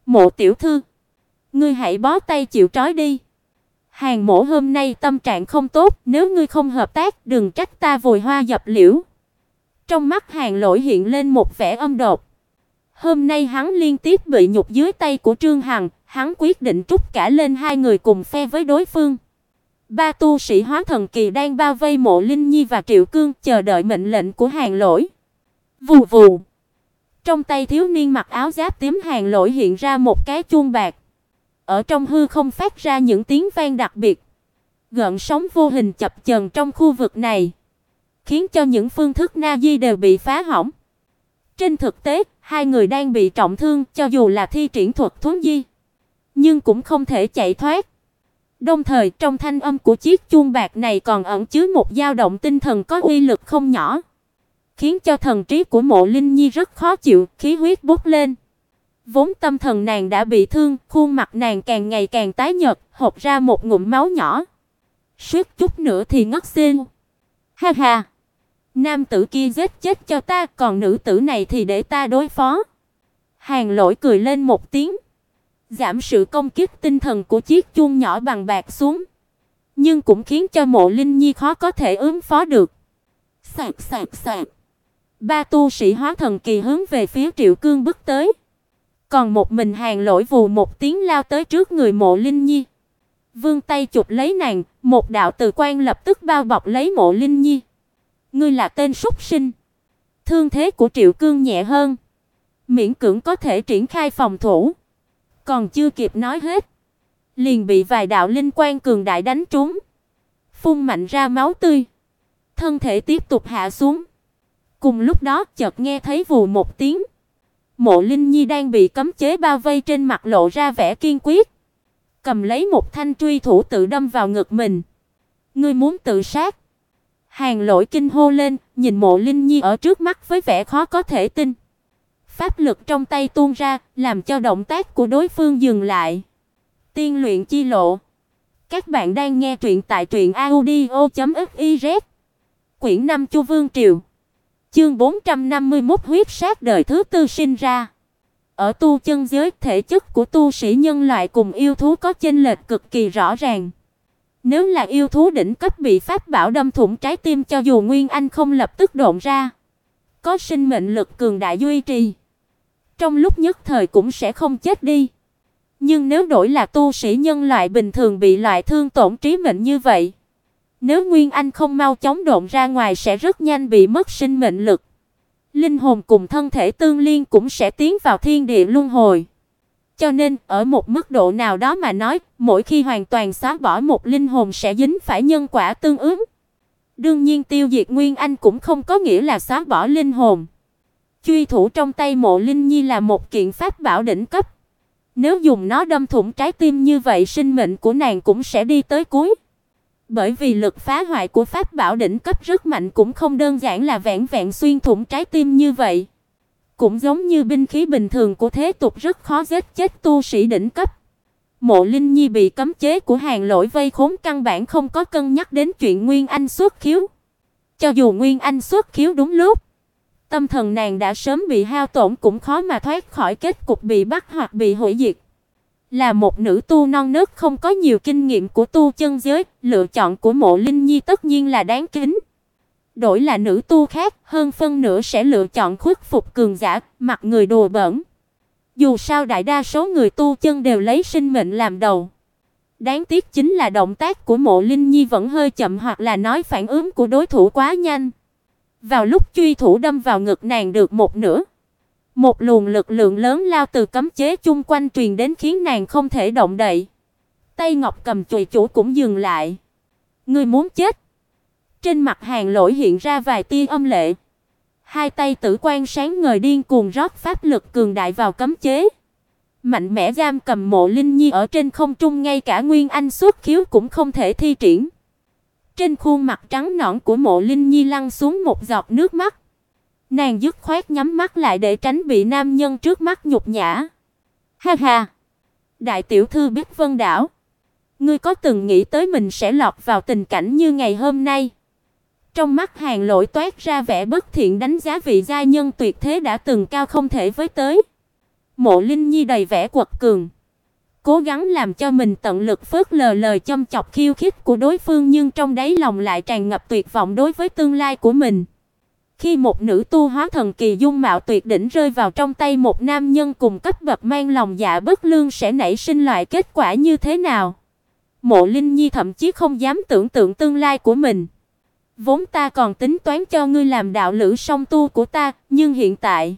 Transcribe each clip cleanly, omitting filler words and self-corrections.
Mộ tiểu thư, ngươi hãy bó tay chịu trói đi. Hàng Mỗ hôm nay tâm trạng không tốt, nếu ngươi không hợp tác, đừng trách ta vùi hoa dập liễu. Trong mắt Hàng Lỗi hiện lên một vẻ âm độc. Hôm nay hắn liên tiếp bị nhục dưới tay của Trương Hằng, hắn quyết định trút cả lên hai người cùng phe với đối phương. Ba tu sĩ hóa thần kỳ đang bao vây Mộ Linh Nhi và Triệu Cương, chờ đợi mệnh lệnh của Hàng Lỗi. Vù vù. Trong tay thiếu niên mặc áo giáp tím Hàng Lỗi hiện ra một cái chuông bạc. Ở trong hư không phát ra những tiếng vang đặc biệt. Gợn sóng vô hình chập chờn trong khu vực này, khiến cho những phương thức na di đều bị phá hỏng. Trên thực tế, hai người đang bị trọng thương, cho dù là thi triển thuật thuấn di, nhưng cũng không thể chạy thoát. Đồng thời, trong thanh âm của chiếc chuông bạc này còn ẩn chứa một dao động tinh thần có uy lực không nhỏ, khiến cho thần trí của Mộ Linh Nhi rất khó chịu, khí huyết bốc lên. Vốn tâm thần nàng đã bị thương, khuôn mặt nàng càng ngày càng tái nhợt, hộc ra một ngụm máu nhỏ. Suýt chút nữa thì ngất xỉu. Ha ha, nam tử kia giết chết cho ta, còn nữ tử này thì để ta đối phó. Hàng Lỗi cười lên một tiếng, giảm sự công kích tinh thần của chiếc chuông nhỏ bằng bạc xuống, nhưng cũng khiến cho Mộ Linh Nhi khó có thể ứng phó được. Sạc sạc sạc. Ba tu sĩ hóa thần kỳ hướng về phía Triệu Cương bước tới. Còn một mình Hàng Lỗi vù một tiếng lao tới trước người Mộ Linh Nhi. Vươn tay chụp lấy nàng, một đạo từ quang lập tức bao bọc lấy Mộ Linh Nhi. Ngươi là tên súc sinh. Thương thế của Triệu Cương nhẹ hơn, miễn cưỡng có thể triển khai phòng thủ. Còn chưa kịp nói hết, liền bị vài đạo linh quang cường đại đánh trúng, phun mạnh ra máu tươi, thân thể tiếp tục hạ xuống. Cùng lúc đó, chợt nghe thấy vù một tiếng. Mộ Linh Nhi đang bị cấm chế bao vây, trên mặt lộ ra vẻ kiên quyết, cầm lấy một thanh truy thủ tự đâm vào ngực mình. Ngươi muốn tự sát? Hàng Lỗi kinh hô lên, nhìn Mộ Linh Nhi ở trước mắt với vẻ khó có thể tin. Pháp lực trong tay tuôn ra, làm cho động tác của đối phương dừng lại. Tiên luyện chi lộ. Các bạn đang nghe truyện tại truyệnaudio.fiz. Quyển 5 Chu Vương Triều. Chương 451 huyết sát đời thứ tư sinh ra. Ở tu chân giới, thể chất của tu sĩ nhân loại cùng yêu thú có chênh lệch cực kỳ rõ ràng. Nếu là yêu thú đỉnh cấp bị pháp bảo đâm thủng trái tim, cho dù nguyên anh không lập tức độn ra, có sinh mệnh lực cường đại duy trì, trong lúc nhất thời cũng sẽ không chết đi. Nhưng nếu đổi là tu sĩ nhân loại bình thường bị loại thương tổn trí mệnh như vậy, nếu nguyên anh không mau chóng độn ra ngoài sẽ rất nhanh bị mất sinh mệnh lực. Linh hồn cùng thân thể tương liên cũng sẽ tiến vào thiên địa luân hồi. Cho nên, ở một mức độ nào đó mà nói, mỗi khi hoàn toàn xóa bỏ một linh hồn sẽ dính phải nhân quả tương ứng. Đương nhiên tiêu diệt nguyên anh cũng không có nghĩa là xóa bỏ linh hồn. Truy thủ trong tay Mộ Linh Nhi là một kiện pháp bảo đỉnh cấp. Nếu dùng nó đâm thủng trái tim như vậy, sinh mệnh của nàng cũng sẽ đi tới cuối. Bởi vì lực phá hoại của pháp bảo đỉnh cấp rất mạnh, cũng không đơn giản là vẹn vẹn xuyên thủng trái tim như vậy. Cũng giống như binh khí bình thường của thế tục rất khó giết chết tu sĩ đỉnh cấp. Mộ Linh Nhi bị cấm chế của Hàng Lỗi vây khốn, căn bản không có cân nhắc đến chuyện Nguyên Anh xuất khiếu. Cho dù Nguyên Anh xuất khiếu đúng lúc, tâm thần nàng đã sớm bị hao tổn, cũng khó mà thoát khỏi kết cục bị bắt hoặc bị hủy diệt. Là một nữ tu non nớt không có nhiều kinh nghiệm của tu chân giới, lựa chọn của Mộ Linh Nhi tất nhiên là đáng kính. Đổi là nữ tu khác, hơn phân nửa sẽ lựa chọn khuất phục cường giả, mặc người đùa bỡn. Dù sao đại đa số người tu chân đều lấy sinh mệnh làm đầu. Đáng tiếc chính là động tác của Mộ Linh Nhi vẫn hơi chậm, hoặc là nói phản ứng của đối thủ quá nhanh. Vào lúc truy thủ đâm vào ngực nàng được một nửa, một luồng lực lượng lớn lao từ cấm chế chung quanh truyền đến, khiến nàng không thể động đậy. Tay ngọc cầm chùy chủ cũng dừng lại. Ngươi muốn chết? Trên mặt Hàng Lỗi hiện ra vài tia âm lệ. Hai tay tử quang sáng ngời điên cuồng rót pháp lực cường đại vào cấm chế, mạnh mẽ giam cầm Mộ Linh Nhi ở trên không trung, ngay cả nguyên anh xuất khiếu cũng không thể thi triển. Trên khuôn mặt trắng nõn của Mộ Linh Nhi lăn xuống một giọt nước mắt. Nàng dứt khoát nhắm mắt lại để tránh bị nam nhân trước mắt nhục nhã. Ha ha, đại tiểu thư Bích Vân Đảo, ngươi có từng nghĩ tới mình sẽ lọt vào tình cảnh như ngày hôm nay? Trong mắt Hàng Lỗi toát ra vẻ bất thiện, đánh giá vị gia nhân tuyệt thế đã từng cao không thể với tới. Mộ Linh Nhi đầy vẻ quật cường, cố gắng làm cho mình tận lực phớt lờ lời châm chọc khiêu khích của đối phương, nhưng trong đáy lòng lại tràn ngập tuyệt vọng đối với tương lai của mình. Khi một nữ tu hóa thần kỳ dung mạo tuyệt đỉnh rơi vào trong tay một nam nhân cùng cấp bậc mang lòng dạ bất lương sẽ nảy sinh loại kết quả như thế nào? Mộ Linh Nhi thậm chí không dám tưởng tượng tương lai của mình. Vốn ta còn tính toán cho ngươi làm đạo lữ song tu của ta, nhưng hiện tại,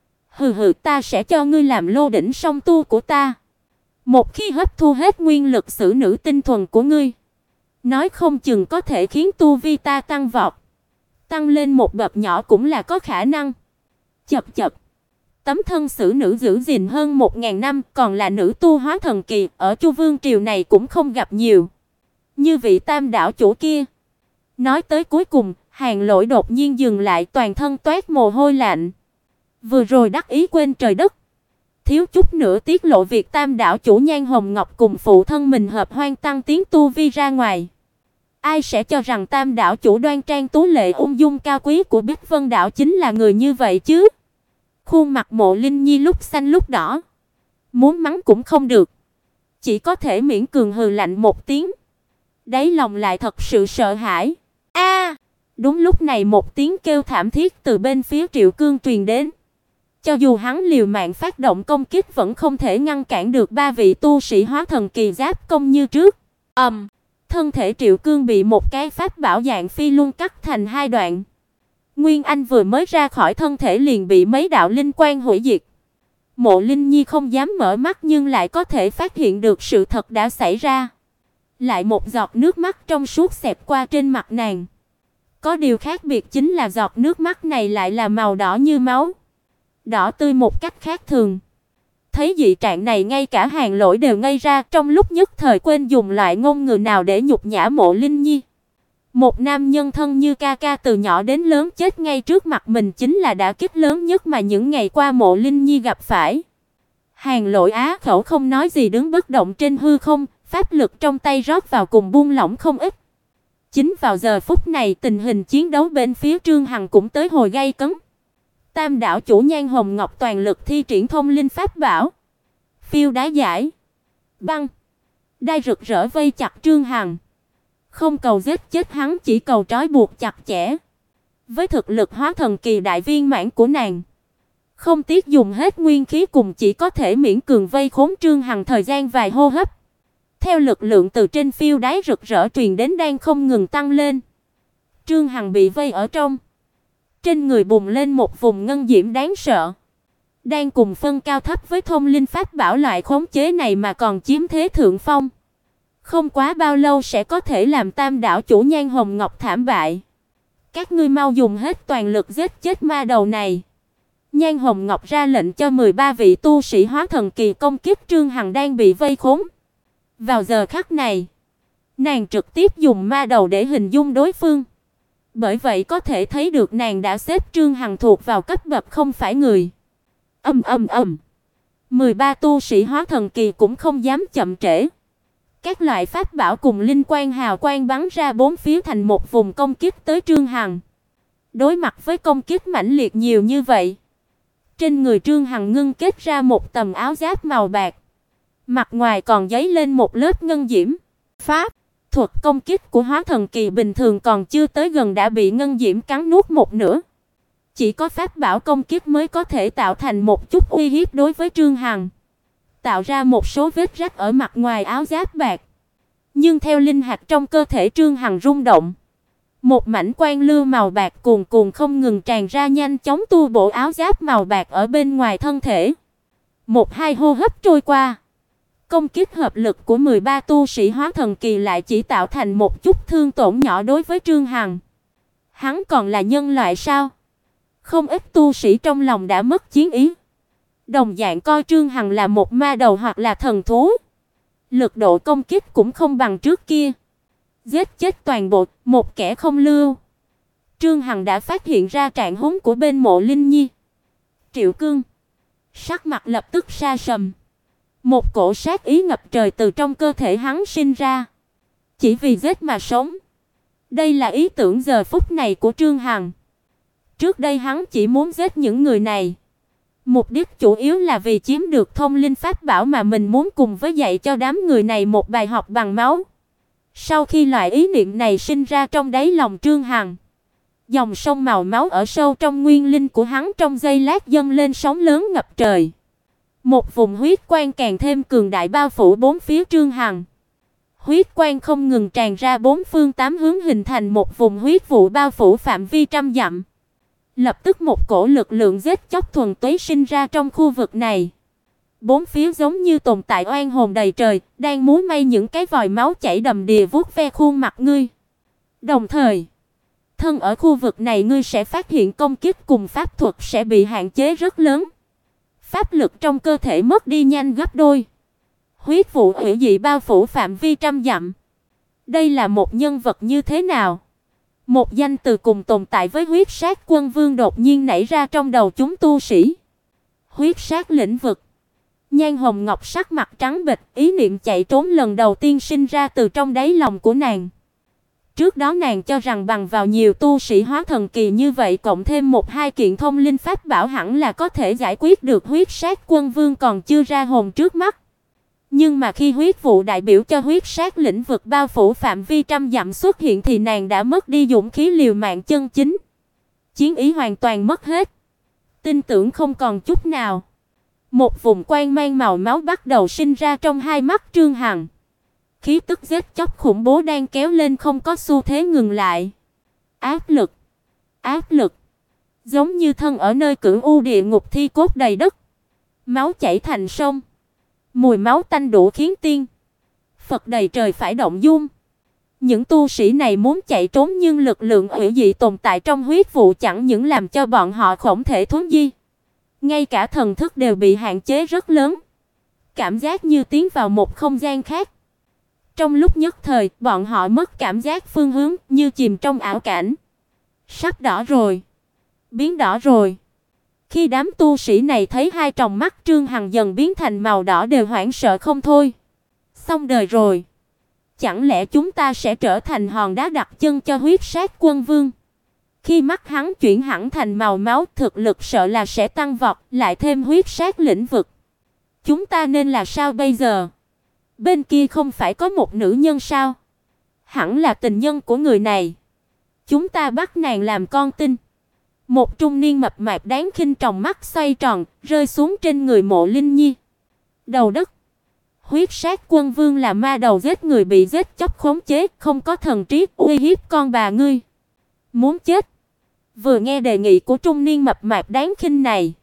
ta sẽ cho ngươi làm lô đỉnh song tu của ta. Một khi hấp thu hết nguyên lực sử nữ tinh thuần của ngươi, nói không chừng có thể khiến tu vi ta tăng vọt. Tăng lên một bậc nhỏ cũng là có khả năng. Chập chập. Tấm thân sử nữ giữ gìn hơn 1000 năm, còn là nữ tu hóa thần kỳ, ở Chu Vương triều này cũng không gặp nhiều. Như vị Tam đảo chủ kia. Nói tới cuối cùng, Hàn Lỗi đột nhiên dừng lại, toàn thân toát mồ hôi lạnh. Vừa rồi đắc ý quên trời đất, thiếu chút nữa tiết lộ việc Tam đảo chủ Nhan Hồng Ngọc cùng phụ thân mình hợp hoan tăng tiến tu vi ra ngoài. Ai sẽ cho rằng Tam đảo chủ đoan trang tú lệ ung dung cao quý của Bích Vân đảo chính là người như vậy chứ? Khuôn mặt Mộ Linh Nhi lúc xanh lúc đỏ, muốn mắng cũng không được, chỉ có thể miễn cường hừ lạnh một tiếng. Đáy lòng lại thật sự sợ hãi. A! Đúng lúc này một tiếng kêu thảm thiết từ bên phía Triệu Cương truyền đến. Cho dù hắn liều mạng phát động công kích vẫn không thể ngăn cản được ba vị tu sĩ hóa thần kỳ giáp công như trước. Thân thể Triệu Cương bị một cái pháp bảo dạng phi luân cắt thành hai đoạn. Nguyên Anh vừa mới ra khỏi thân thể liền bị mấy đạo linh quang hủy diệt. Mộ Linh Nhi không dám mở mắt nhưng lại có thể phát hiện được sự thật đã xảy ra. Lại một giọt nước mắt trong suốt xẹt qua trên mặt nàng. Có điều khác biệt chính là giọt nước mắt này lại là màu đỏ như máu, đỏ tươi một cách khác thường. Thấy dị trạng này ngay cả Hàn Lỗi đều ngây ra, trong lúc nhất thời quên dùng loại ngôn ngữ nào để nhục nhã Mộ Linh Nhi. Một nam nhân thân như ca ca từ nhỏ đến lớn chết ngay trước mặt mình chính là đả kích lớn nhất mà những ngày qua Mộ Linh Nhi gặp phải. Hàn Lỗi á khẩu không nói gì đứng bất động trên hư không, pháp lực trong tay rót vào cùng buông lỏng không ít. Chính vào giờ phút này, tình hình chiến đấu bên phía Trương Hằng cũng tới hồi gay cấn. Tam đảo chủ Nhan Hồng Ngọc toàn lực thi triển thông linh pháp bảo, phiêu đá giải, băng, đai rực rỡ vây chặt Trương Hằng. Không cầu giết chết hắn, chỉ cầu trói buộc chặt chẽ. Với thực lực hóa thần kỳ đại viên mãn của nàng, không tiếc dùng hết nguyên khí cùng chỉ có thể miễn cường vây khốn Trương Hằng thời gian vài hô hấp. Theo lực lượng từ trên phiêu đáy rực rỡ truyền đến đang không ngừng tăng lên. Trương Hằng bị vây ở trong. Trên người bùng lên một vùng ngân diễm đáng sợ. Đang cùng phân cao thấp với thông linh pháp bảo loại khống chế này mà còn chiếm thế thượng phong. Không quá bao lâu sẽ có thể làm Tam đảo chủ Nhan Hồng Ngọc thảm bại. Các ngươi mau dùng hết toàn lực giết chết ma đầu này. Nhan Hồng Ngọc ra lệnh cho 13 vị tu sĩ hóa thần kỳ công kích Trương Hằng đang bị vây khốn. Vào giờ khắc này, nàng trực tiếp dùng ma đầu để hình dung đối phương. Bởi vậy có thể thấy được nàng đã xếp Trương Hằng thuộc vào cấp bậc không phải người. 13 tu sĩ hóa thần kỳ cũng không dám chậm trễ. Các loại pháp bảo cùng linh quang hào quang bắn ra bốn phía thành một vùng công kích tới Trương Hằng. Đối mặt với công kích mãnh liệt nhiều như vậy, trên người Trương Hằng ngưng kết ra một tầng áo giáp màu bạc. Mặt ngoài còn dấy lên một lớp ngân diễm. Pháp thuật công kích của hóa thần kỳ bình thường còn chưa tới gần đã bị ngân diễm cắn nuốt một nửa. Chỉ có pháp bảo công kích mới có thể tạo thành một chút uy hiếp đối với Trương Hằng, tạo ra một số vết rách ở mặt ngoài áo giáp bạc. Nhưng theo linh hạt trong cơ thể Trương Hằng rung động, một mảnh quang lưu màu bạc cuồn cuộn không ngừng tràn ra, nhanh chóng tu bổ áo giáp màu bạc ở bên ngoài thân thể. Một hai hô hấp trôi qua, công kích hợp lực của 13 tu sĩ hóa thần kỳ lại chỉ tạo thành một chút thương tổn nhỏ đối với Trương Hằng. Hắn còn là nhân loại sao? Không ít tu sĩ trong lòng đã mất chiến ý. Đồng dạng coi Trương Hằng là một ma đầu hoặc là thần thú. Lực độ công kích cũng không bằng trước kia. Giết chết toàn bộ, một kẻ không lưu. Trương Hằng đã phát hiện ra trạng huống của bên Mộ Linh Nhi. Triệu Cương sắc mặt lập tức sa sầm. Một cổ sát ý ngập trời từ trong cơ thể hắn sinh ra. Chỉ vì giết mà sống. Đây là ý tưởng giờ phút này của Trương Hằng. Trước đây hắn chỉ muốn giết những người này, Mục đích chủ yếu là vì chiếm được thông linh pháp bảo mà mình muốn cùng với dạy cho đám người này một bài học bằng máu. Sau khi loại ý niệm này sinh ra trong đáy lòng Trương Hằng, dòng sông màu máu ở sâu trong nguyên linh của hắn trong giây lát dâng lên sóng lớn ngập trời. Một vùng huyết quang càng thêm cường đại bao phủ bốn phía Trương Hằng. Huyết quang không ngừng tràn ra bốn phương tám hướng hình thành một vùng huyết vụ bao phủ phạm vi trăm dặm. Lập tức một cổ lực lượng giết chóc thuần túy sinh ra trong khu vực này. Bốn phía giống như tồn tại oan hồn đầy trời, đang múa may những cái vòi máu chảy đầm đìa vuốt ve khuôn mặt ngươi. Đồng thời, thân ở khu vực này ngươi sẽ phát hiện công kích cùng pháp thuật sẽ bị hạn chế rất lớn. Pháp lực trong cơ thể mất đi nhanh gấp đôi. Huyết vụ hủy dị bao phủ phạm vi trăm dặm. Đây là một nhân vật như thế nào? Một danh từ cùng tồn tại với huyết sát quân vương đột nhiên nảy ra trong đầu chúng tu sĩ. Huyết sát lĩnh vực. Nhan Hồng Ngọc sắc mặt trắng bệch, ý niệm chạy trốn lần đầu tiên sinh ra từ trong đáy lòng của nàng. Trước đó nàng cho rằng bằng vào nhiều tu sĩ hóa thần kỳ như vậy cộng thêm một hai kiện thông linh pháp bảo hẳn là có thể giải quyết được huyết sát quân vương còn chưa ra hồn trước mắt. Nhưng mà khi huyết vụ đại biểu cho huyết sát lĩnh vực bao phủ phạm vi trăm dặm xuất hiện thì nàng đã mất đi dũng khí liều mạng chân chính. Chiến ý hoàn toàn mất hết. Tin tưởng không còn chút nào. Một vùng quang mang màu máu bắt đầu sinh ra trong hai mắt Trương Hằng. Khí tức giết chóc khủng bố đang kéo lên không có xu thế ngừng lại. Áp lực, giống như thân ở nơi cửu u địa ngục thi cốt đầy đất, máu chảy thành sông, mùi máu tanh đủ khiến tiên Phật đầy trời phải động dung. Những tu sĩ này muốn chạy trốn nhưng lực lượng hủy dị tồn tại trong huyết vụ chẳng những làm cho bọn họ không thể thoát di, ngay cả thần thức đều bị hạn chế rất lớn, cảm giác như tiến vào một không gian khác. Trong lúc nhất thời, bọn họ mất cảm giác phương hướng, như chìm trong ảo cảnh. Sắp đỏ rồi, biến đỏ rồi. Khi đám tu sĩ này thấy hai tròng mắt Trương Hằng dần biến thành màu đỏ đều hoảng sợ không thôi. Xong đời rồi. Chẳng lẽ chúng ta sẽ trở thành hòn đá đặt chân cho huyết sát quân vương? Khi mắt hắn chuyển hẳn thành màu máu, thực lực sợ là sẽ tăng vọt, lại thêm huyết sát lĩnh vực. Chúng ta nên là sao bây giờ? Bên kia không phải có một nữ nhân sao? Hẳn là tình nhân của người này. Chúng ta bắt nàng làm con tin. Một trung niên mập mạp đáng khinh tròng mắt xoay tròn, rơi xuống trên người Mộ Linh Nhi. Đầu đất. Huyết sát quân vương là ma đầu giết người bị giết chóc khống chế, không có thần trí, uy hiếp con bà ngươi. Muốn chết. Vừa nghe đề nghị của trung niên mập mạp đáng khinh này,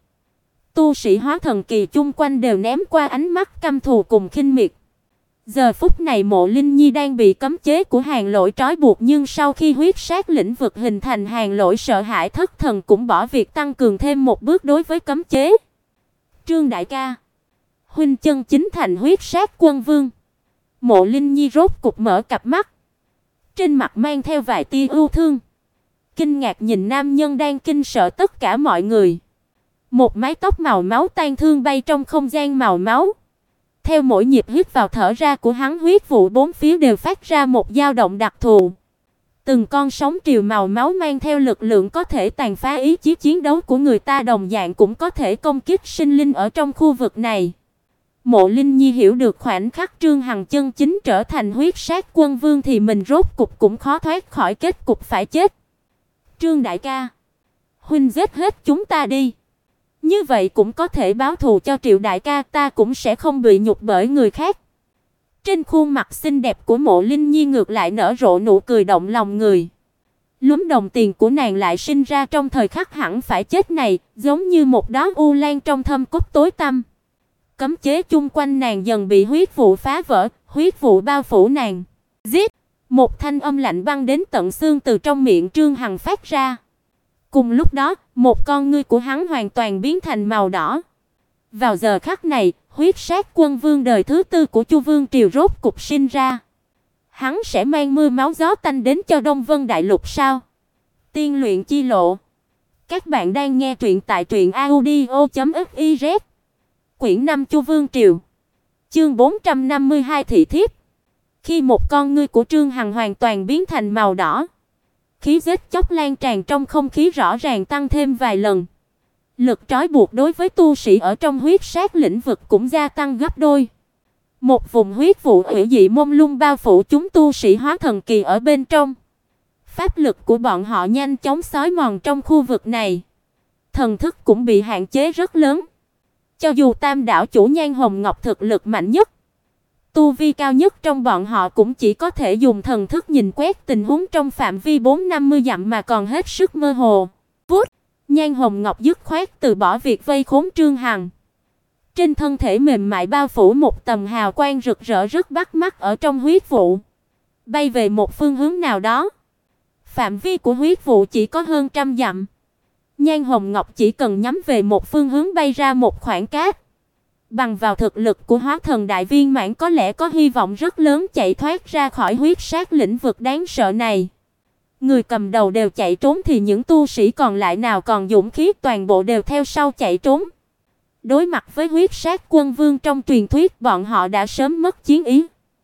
tu sĩ hóa thần kỳ chung quanh đều ném qua ánh mắt căm thù cùng khinh miệt. Giờ phút này Mộ Linh Nhi đang bị cấm chế của Hàn Lỗi trói buộc, nhưng sau khi huyết sát lĩnh vực hình thành, Hàn Lỗi sợ hãi thất thần cũng bỏ việc tăng cường thêm một bước đối với cấm chế. Trương đại ca, huynh chân chính thành huyết sát quân vương. Mộ Linh Nhi rốt cục mở cặp mắt, trên mặt mang theo vài tia ưu thương, kinh ngạc nhìn nam nhân đang kinh sợ tất cả mọi người. Một mái tóc màu máu tan thương bay trong không gian màu máu. Theo mỗi nhịp hít vào thở ra của hắn, huyết vụ bốn phía đều phát ra một dao động đặc thù. Từng con sóng triều màu máu mang theo lực lượng có thể tàn phá ý chí chiến đấu của người ta, đồng dạng cũng có thể công kích sinh linh ở trong khu vực này. Mộ Linh Nhi hiểu được khoảnh khắc Trương Hằng chân chính trở thành huyết sát quân vương thì mình rốt cục cũng khó thoát khỏi kết cục phải chết. Trương đại ca, huynh giết hết chúng ta đi. Như vậy cũng có thể báo thù cho Triệu đại ca, ta cũng sẽ không bị nhục bởi người khác. Trên khuôn mặt xinh đẹp của Mộ Linh Nhi ngược lại nở rộ nụ cười động lòng người. Lúm đồng tiền của nàng lại sinh ra trong thời khắc hẳn phải chết này, giống như một đóa u lan trong thâm cốt tối tăm. Cấm chế chung quanh nàng dần bị huyết vụ phá vỡ, huyết vụ bao phủ nàng. Giết! Một thanh âm lạnh băng đến tận xương từ trong miệng Trương Hằng phát ra. Cùng lúc đó, một con ngươi của hắn hoàn toàn biến thành màu đỏ. Vào giờ khắc này, huyết sát quân vương đời thứ tư của Chu Vương triều rốt cục sinh ra. Hắn sẽ mang mưa máu gió tanh đến cho Đông Vân Đại Lục sao? Tiên luyện chi lộ. Các bạn đang nghe truyện tại truyệnaudio.fiz. Quyển 5 Chu Vương triều. Chương 452 thị thiếp. Khi một con ngươi của Trương Hằng hoàn toàn biến thành màu đỏ, khí giết chóc lan tràn trong không khí rõ ràng tăng thêm vài lần. Lực trói buộc đối với tu sĩ ở trong huyết sát lĩnh vực cũng gia tăng gấp đôi. Một vùng huyết vụ hủy dị mông lung bao phủ chúng tu sĩ hóa thần kỳ ở bên trong. Pháp lực của bọn họ nhanh chóng xói mòn trong khu vực này. Thần thức cũng bị hạn chế rất lớn. Cho dù Tam đảo chủ Nhan Hồng Ngọc thực lực mạnh nhất, tu vi cao nhất trong bọn họ cũng chỉ có thể dùng thần thức nhìn quét tình huống trong phạm vi 4-50 dặm mà còn hết sức mơ hồ. Vút, Nhan Hồng Ngọc dứt khoát từ bỏ việc vây khốn Trương Hằng. Trên thân thể mềm mại bao phủ một tầng hào quang rực rỡ rất bắt mắt ở trong huyết vụ, bay về một phương hướng nào đó. Phạm vi của huyết vụ chỉ có hơn 100 dặm. Nhan Hồng Ngọc chỉ cần nhắm về một phương hướng bay ra một khoảng cát, bằng vào thực lực của Hóa Thần Đại Viên Mãn có lẽ có hy vọng rất lớn chạy thoát ra khỏi huyết sát lĩnh vực đáng sợ này. Người cầm đầu đều chạy trốn thì những tu sĩ còn lại nào còn dũng khí, toàn bộ đều theo sau chạy trốn. Đối mặt với huyết sát quân vương trong truyền thuyết, bọn họ đã sớm mất chiến ý.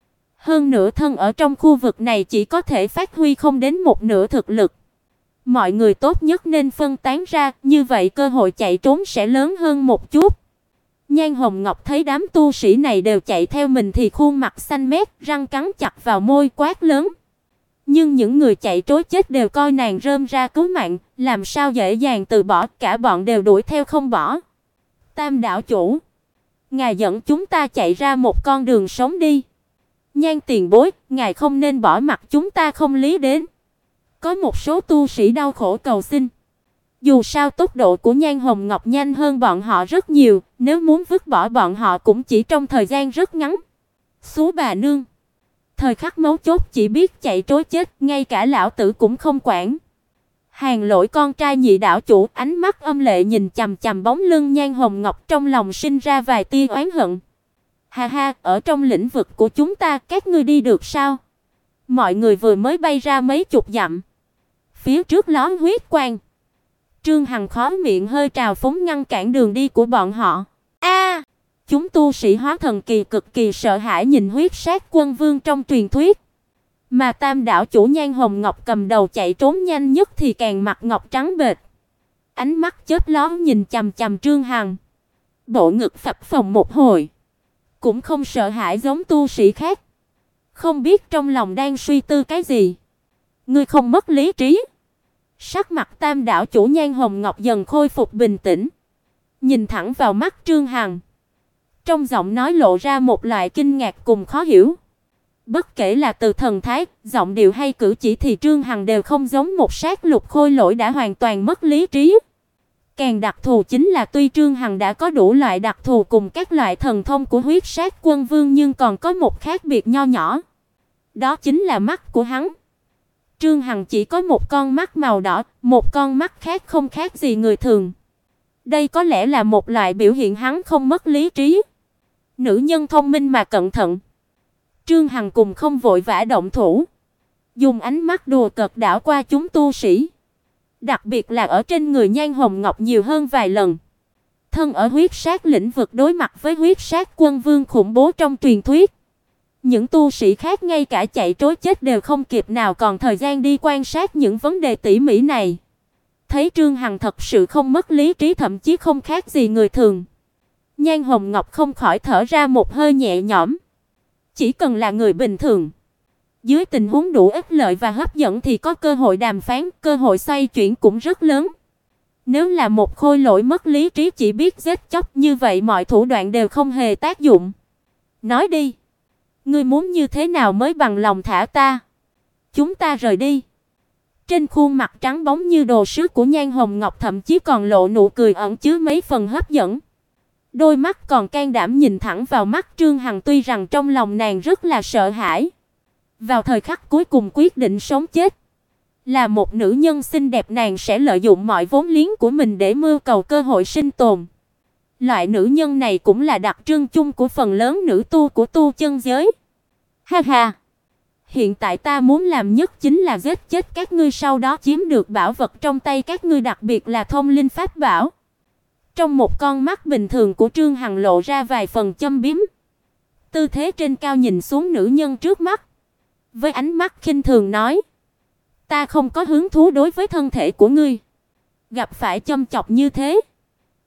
Hơn nữa thân ở trong khu vực này chỉ có thể phát huy không đến một nửa thực lực. Mọi người tốt nhất nên phân tán ra, như vậy cơ hội chạy trốn sẽ lớn hơn một chút. Nhan Hồng Ngọc thấy đám tu sĩ này đều chạy theo mình thì khuôn mặt xanh mét, răng cắn chặt vào môi quát lớn. Nhưng những người chạy trối chết đều coi nàng rơm ra cứu mạng, làm sao dễ dàng từ bỏ, cả bọn đều đuổi theo không bỏ. Tam đảo chủ, ngài dẫn chúng ta chạy ra một con đường sống đi. Nhan tiền bối, ngài không nên bỏ mặc chúng ta không lý đến. Có một số tu sĩ đau khổ cầu xin. Dù sao tốc độ của Nhan Hồng Ngọc nhanh hơn bọn họ rất nhiều, nếu muốn vứt bỏ bọn họ cũng chỉ trong thời gian rất ngắn. Xú bà nương, thời khắc mấu chốt chỉ biết chạy trối chết, ngay cả lão tử cũng không quản. Hàn Lỗi con trai nhị đảo chủ, ánh mắt âm lệ nhìn chằm chằm bóng lưng Nhan Hồng Ngọc, trong lòng sinh ra vài tia oán hận. Ha ha, ở trong lĩnh vực của chúng ta các ngươi đi được sao? Mọi người vừa mới bay ra mấy chục dặm. Phía trước lóe huyết quang. Trương Hằng khó miệng hơi trào phúng ngăn cản đường đi của bọn họ. A, chúng tu sĩ hóa thần kỳ cực kỳ sợ hãi nhìn huyết sát quân vương trong truyền thuyết. Mà Tam đảo chủ Nhan Hồng Ngọc cầm đầu chạy trốn nhanh nhất thì càng mặt ngọc trắng bệch. Ánh mắt chớp lóe nhìn chằm chằm Trương Hằng. Bộ ngực phập phồng một hồi, cũng không sợ hãi giống tu sĩ khác. Không biết trong lòng đang suy tư cái gì. Ngươi không mất lý trí? Sắc mặt Tam đảo chủ Nhan Hồng Ngọc dần khôi phục bình tĩnh, nhìn thẳng vào mắt Trương Hằng. Trong giọng nói lộ ra một loại kinh ngạc cùng khó hiểu. Bất kể là từ thần thái, giọng điệu hay cử chỉ thì Trương Hằng đều không giống một sát lục khôi lỗi đã hoàn toàn mất lý trí. Càng đặc thù chính là tuy Trương Hằng đã có đủ loại đặc thù cùng các loại thần thông của huyết sát quân vương, nhưng còn có một khác biệt nho nhỏ. Đó chính là mắt của hắn. Trương Hằng chỉ có một con mắt màu đỏ, một con mắt khác không khác gì người thường. Đây có lẽ là một loại biểu hiện hắn không mất lý trí. Nữ nhân thông minh mà cẩn thận. Trương Hằng cùng không vội vã động thủ, dùng ánh mắt đùa cợt đảo qua chúng tu sĩ, đặc biệt là ở trên người Nhan Hồng Ngọc nhiều hơn vài lần. Thân ở huyết sát lĩnh vực đối mặt với huyết sát quân vương khủng bố trong truyền thuyết, những tu sĩ khác ngay cả chạy trối chết đều không kịp, nào còn thời gian đi quan sát những vấn đề tỉ mỉ này. Thấy Trương Hằng thật sự không mất lý trí, thậm chí không khác gì người thường, Nhan Hồng Ngọc không khỏi thở ra một hơi nhẹ nhõm. Chỉ cần là người bình thường, dưới tình huống đủ ích lợi và hấp dẫn thì có cơ hội đàm phán, cơ hội xoay chuyển cũng rất lớn. Nếu là một khôi lỗi mất lý trí chỉ biết giết chóc, như vậy mọi thủ đoạn đều không hề tác dụng. Nói đi, ngươi muốn như thế nào mới bằng lòng thả ta? Chúng ta rời đi. Trên khuôn mặt trắng bóng như đồ sứ của Nhan Hồng Ngọc thậm chí còn lộ nụ cười ẩn chứa mấy phần hấp dẫn. Đôi mắt còn can đảm nhìn thẳng vào mắt Trương Hằng, tuy rằng trong lòng nàng rất là sợ hãi. Vào thời khắc cuối cùng quyết định sống chết, là một nữ nhân xinh đẹp, nàng sẽ lợi dụng mọi vốn liếng của mình để mưu cầu cơ hội sinh tồn. Loại nữ nhân này cũng là đặc trưng chung của phần lớn nữ tu của tu chân giới. Ha ha. Hiện tại ta muốn làm nhất chính là giết chết các ngươi, sau đó chiếm được bảo vật trong tay các ngươi, đặc biệt là thông linh pháp bảo. Trong một con mắt bình thường của Trương Hằng lộ ra vài phần châm biếm. Tư thế trên cao nhìn xuống nữ nhân trước mắt, với ánh mắt khinh thường nói: "Ta không có hứng thú đối với thân thể của ngươi. Gặp phải châm chọc như thế,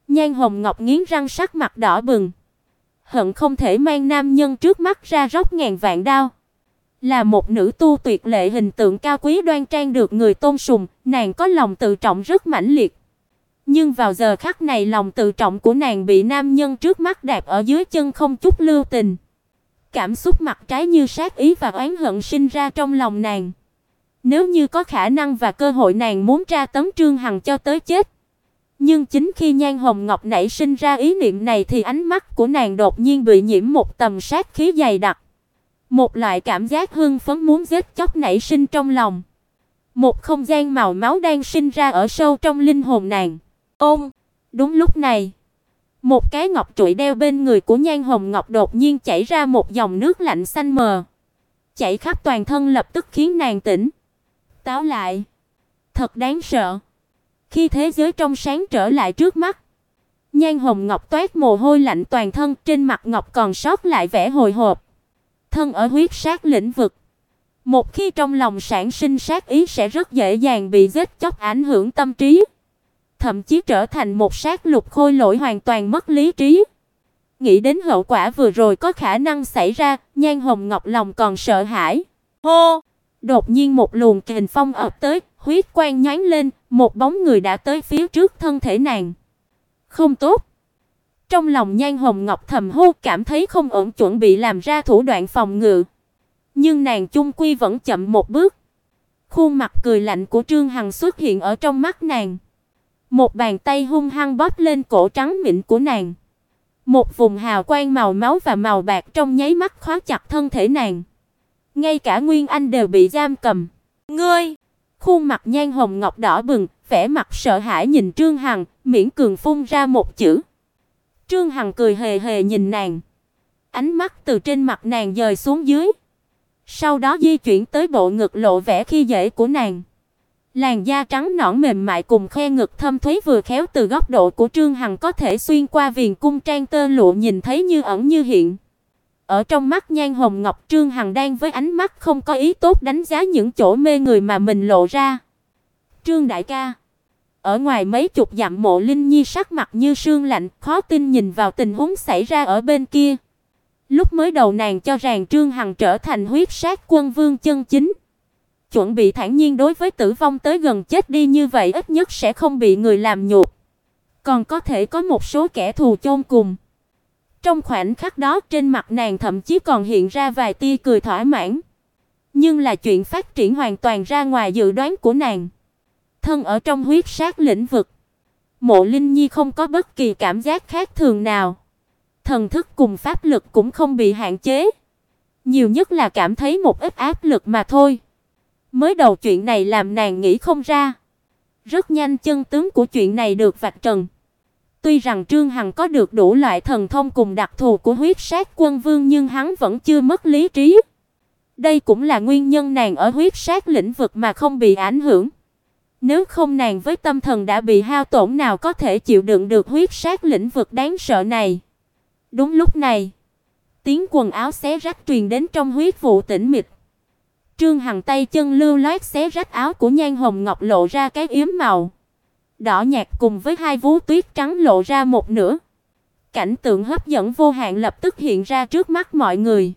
Nhan Hồng Ngọc nghiến răng, sắc mặt đỏ bừng, hận không thể mang nam nhân trước mắt ra róc ngàn vạn đao. Là một nữ tu tuyệt lệ, hình tượng cao quý đoan trang được người tôn sùng, nàng có lòng tự trọng rất mãnh liệt. Nhưng vào giờ khắc này, lòng tự trọng của nàng bị nam nhân trước mắt đạp ở dưới chân không chút lưu tình. Cảm xúc mặt trái như sát ý và oán hận sinh ra trong lòng nàng. Nếu như có khả năng và cơ hội, nàng muốn tra tấn Trương Hằng cho tới chết. Nhưng chính khi Nhan Hồng Ngọc nảy sinh ra ý niệm này thì ánh mắt của nàng đột nhiên bị nhiễm một tầng sát khí dày đặc. Một loại cảm giác hưng phấn muốn giết chóc nảy sinh trong lòng. Một không gian màu máu đang sinh ra ở sâu trong linh hồn nàng. Ôm, đúng lúc này, một cái ngọc trụy đeo bên người của Nhan Hồng Ngọc đột nhiên chảy ra một dòng nước lạnh xanh mờ, chảy khắp toàn thân, lập tức khiến nàng tỉnh táo lại. Thật đáng sợ. Khi thế giới trong sáng trở lại trước mắt, Nhan Hồng Ngọc toát mồ hôi lạnh toàn thân, trên mặt ngọc còn sót lại vẻ hồi hộp. Thân ở huyết sát lĩnh vực, một khi trong lòng sản sinh sát ý sẽ rất dễ dàng bị giết chóc ảnh hưởng tâm trí, thậm chí trở thành một sát lục khôi lỗi hoàn toàn mất lý trí. Nghĩ đến hậu quả vừa rồi có khả năng xảy ra, Nhan Hồng Ngọc lòng còn sợ hãi. Hô! Đột nhiên một luồng kình phong ập tới, huyết quang nhoáng lên, một bóng người đã tới phía trước thân thể nàng. Không tốt! Trong lòng Nhan Hồng Ngọc thầm hô, cảm thấy không ổn, chuẩn bị làm ra thủ đoạn phòng ngự. Nhưng nàng chung quy vẫn chậm một bước. Khuôn mặt cười lạnh của Trương Hằng xuất hiện ở trong mắt nàng. Một bàn tay hung hăng bóp lên cổ trắng mịn của nàng. Một vùng hào quang màu máu và màu bạc trong nháy mắt khóa chặt thân thể nàng. Ngay cả Nguyên Anh đều bị giam cầm. Ngươi! Khuôn mặt Nhan Hồng Ngọc đỏ bừng, vẻ mặt sợ hãi nhìn Trương Hằng, miễn cường phun ra một chữ. Trương Hằng cười hề hề nhìn nàng. Ánh mắt từ trên mặt nàng dời xuống dưới. Sau đó di chuyển tới bộ ngực lộ vẻ khi dễ của nàng. Làn da trắng nõn mềm mại cùng khe ngực thâm thúy vừa khéo từ góc độ của Trương Hằng có thể xuyên qua viền cung trang tơ lụa nhìn thấy như ẩn như hiện. Ở trong mắt Nhan Hồng Ngọc, Trương Hằng đang với ánh mắt không có ý tốt đánh giá những chỗ mê người mà mình lộ ra. Trương đại ca. Ở ngoài mấy chục dặm, Mộ Linh Nhi sắc mặt như sương lạnh, khó tin nhìn vào tình huống xảy ra ở bên kia. Lúc mới đầu nàng cho rằng Trương Hằng trở thành huyết sát quân vương chân chính, chuẩn bị thản nhiên đối với tử vong tới gần chết đi, như vậy ít nhất sẽ không bị người làm nhục, còn có thể có một số kẻ thù chôn cùng. Trong khoảnh khắc đó, trên mặt nàng thậm chí còn hiện ra vài tia cười thỏa mãn. Nhưng là chuyện phát triển hoàn toàn ra ngoài dự đoán của nàng. Thân ở trong huyết sát lĩnh vực, Mộ Linh Nhi không có bất kỳ cảm giác khác thường nào. Thần thức cùng pháp lực cũng không bị hạn chế. Nhiều nhất là cảm thấy một ít áp lực mà thôi. Mới đầu chuyện này làm nàng nghĩ không ra. Rất nhanh chân tướng của chuyện này được vạch trần. Tuy rằng Trương Hằng có được đủ loại thần thông cùng đặc thù của huyết sát quân vương, nhưng hắn vẫn chưa mất lý trí. Đây cũng là nguyên nhân nàng ở huyết sát lĩnh vực mà không bị ảnh hưởng. Nếu không, nàng với tâm thần đã bị hao tổn, nào có thể chịu đựng được huyết sát lĩnh vực đáng sợ này. Đúng lúc này, tiếng quần áo xé rách truyền đến trong huyết vụ tĩnh mịch. Trương Hằng tay chân lưu loát xé rách áo của Nhan Hồng Ngọc, lộ ra cái yếm màu đỏ nhạt cùng với hai vú tuyết trắng lộ ra một nửa. Cảnh tượng hấp dẫn vô hạn lập tức hiện ra trước mắt mọi người.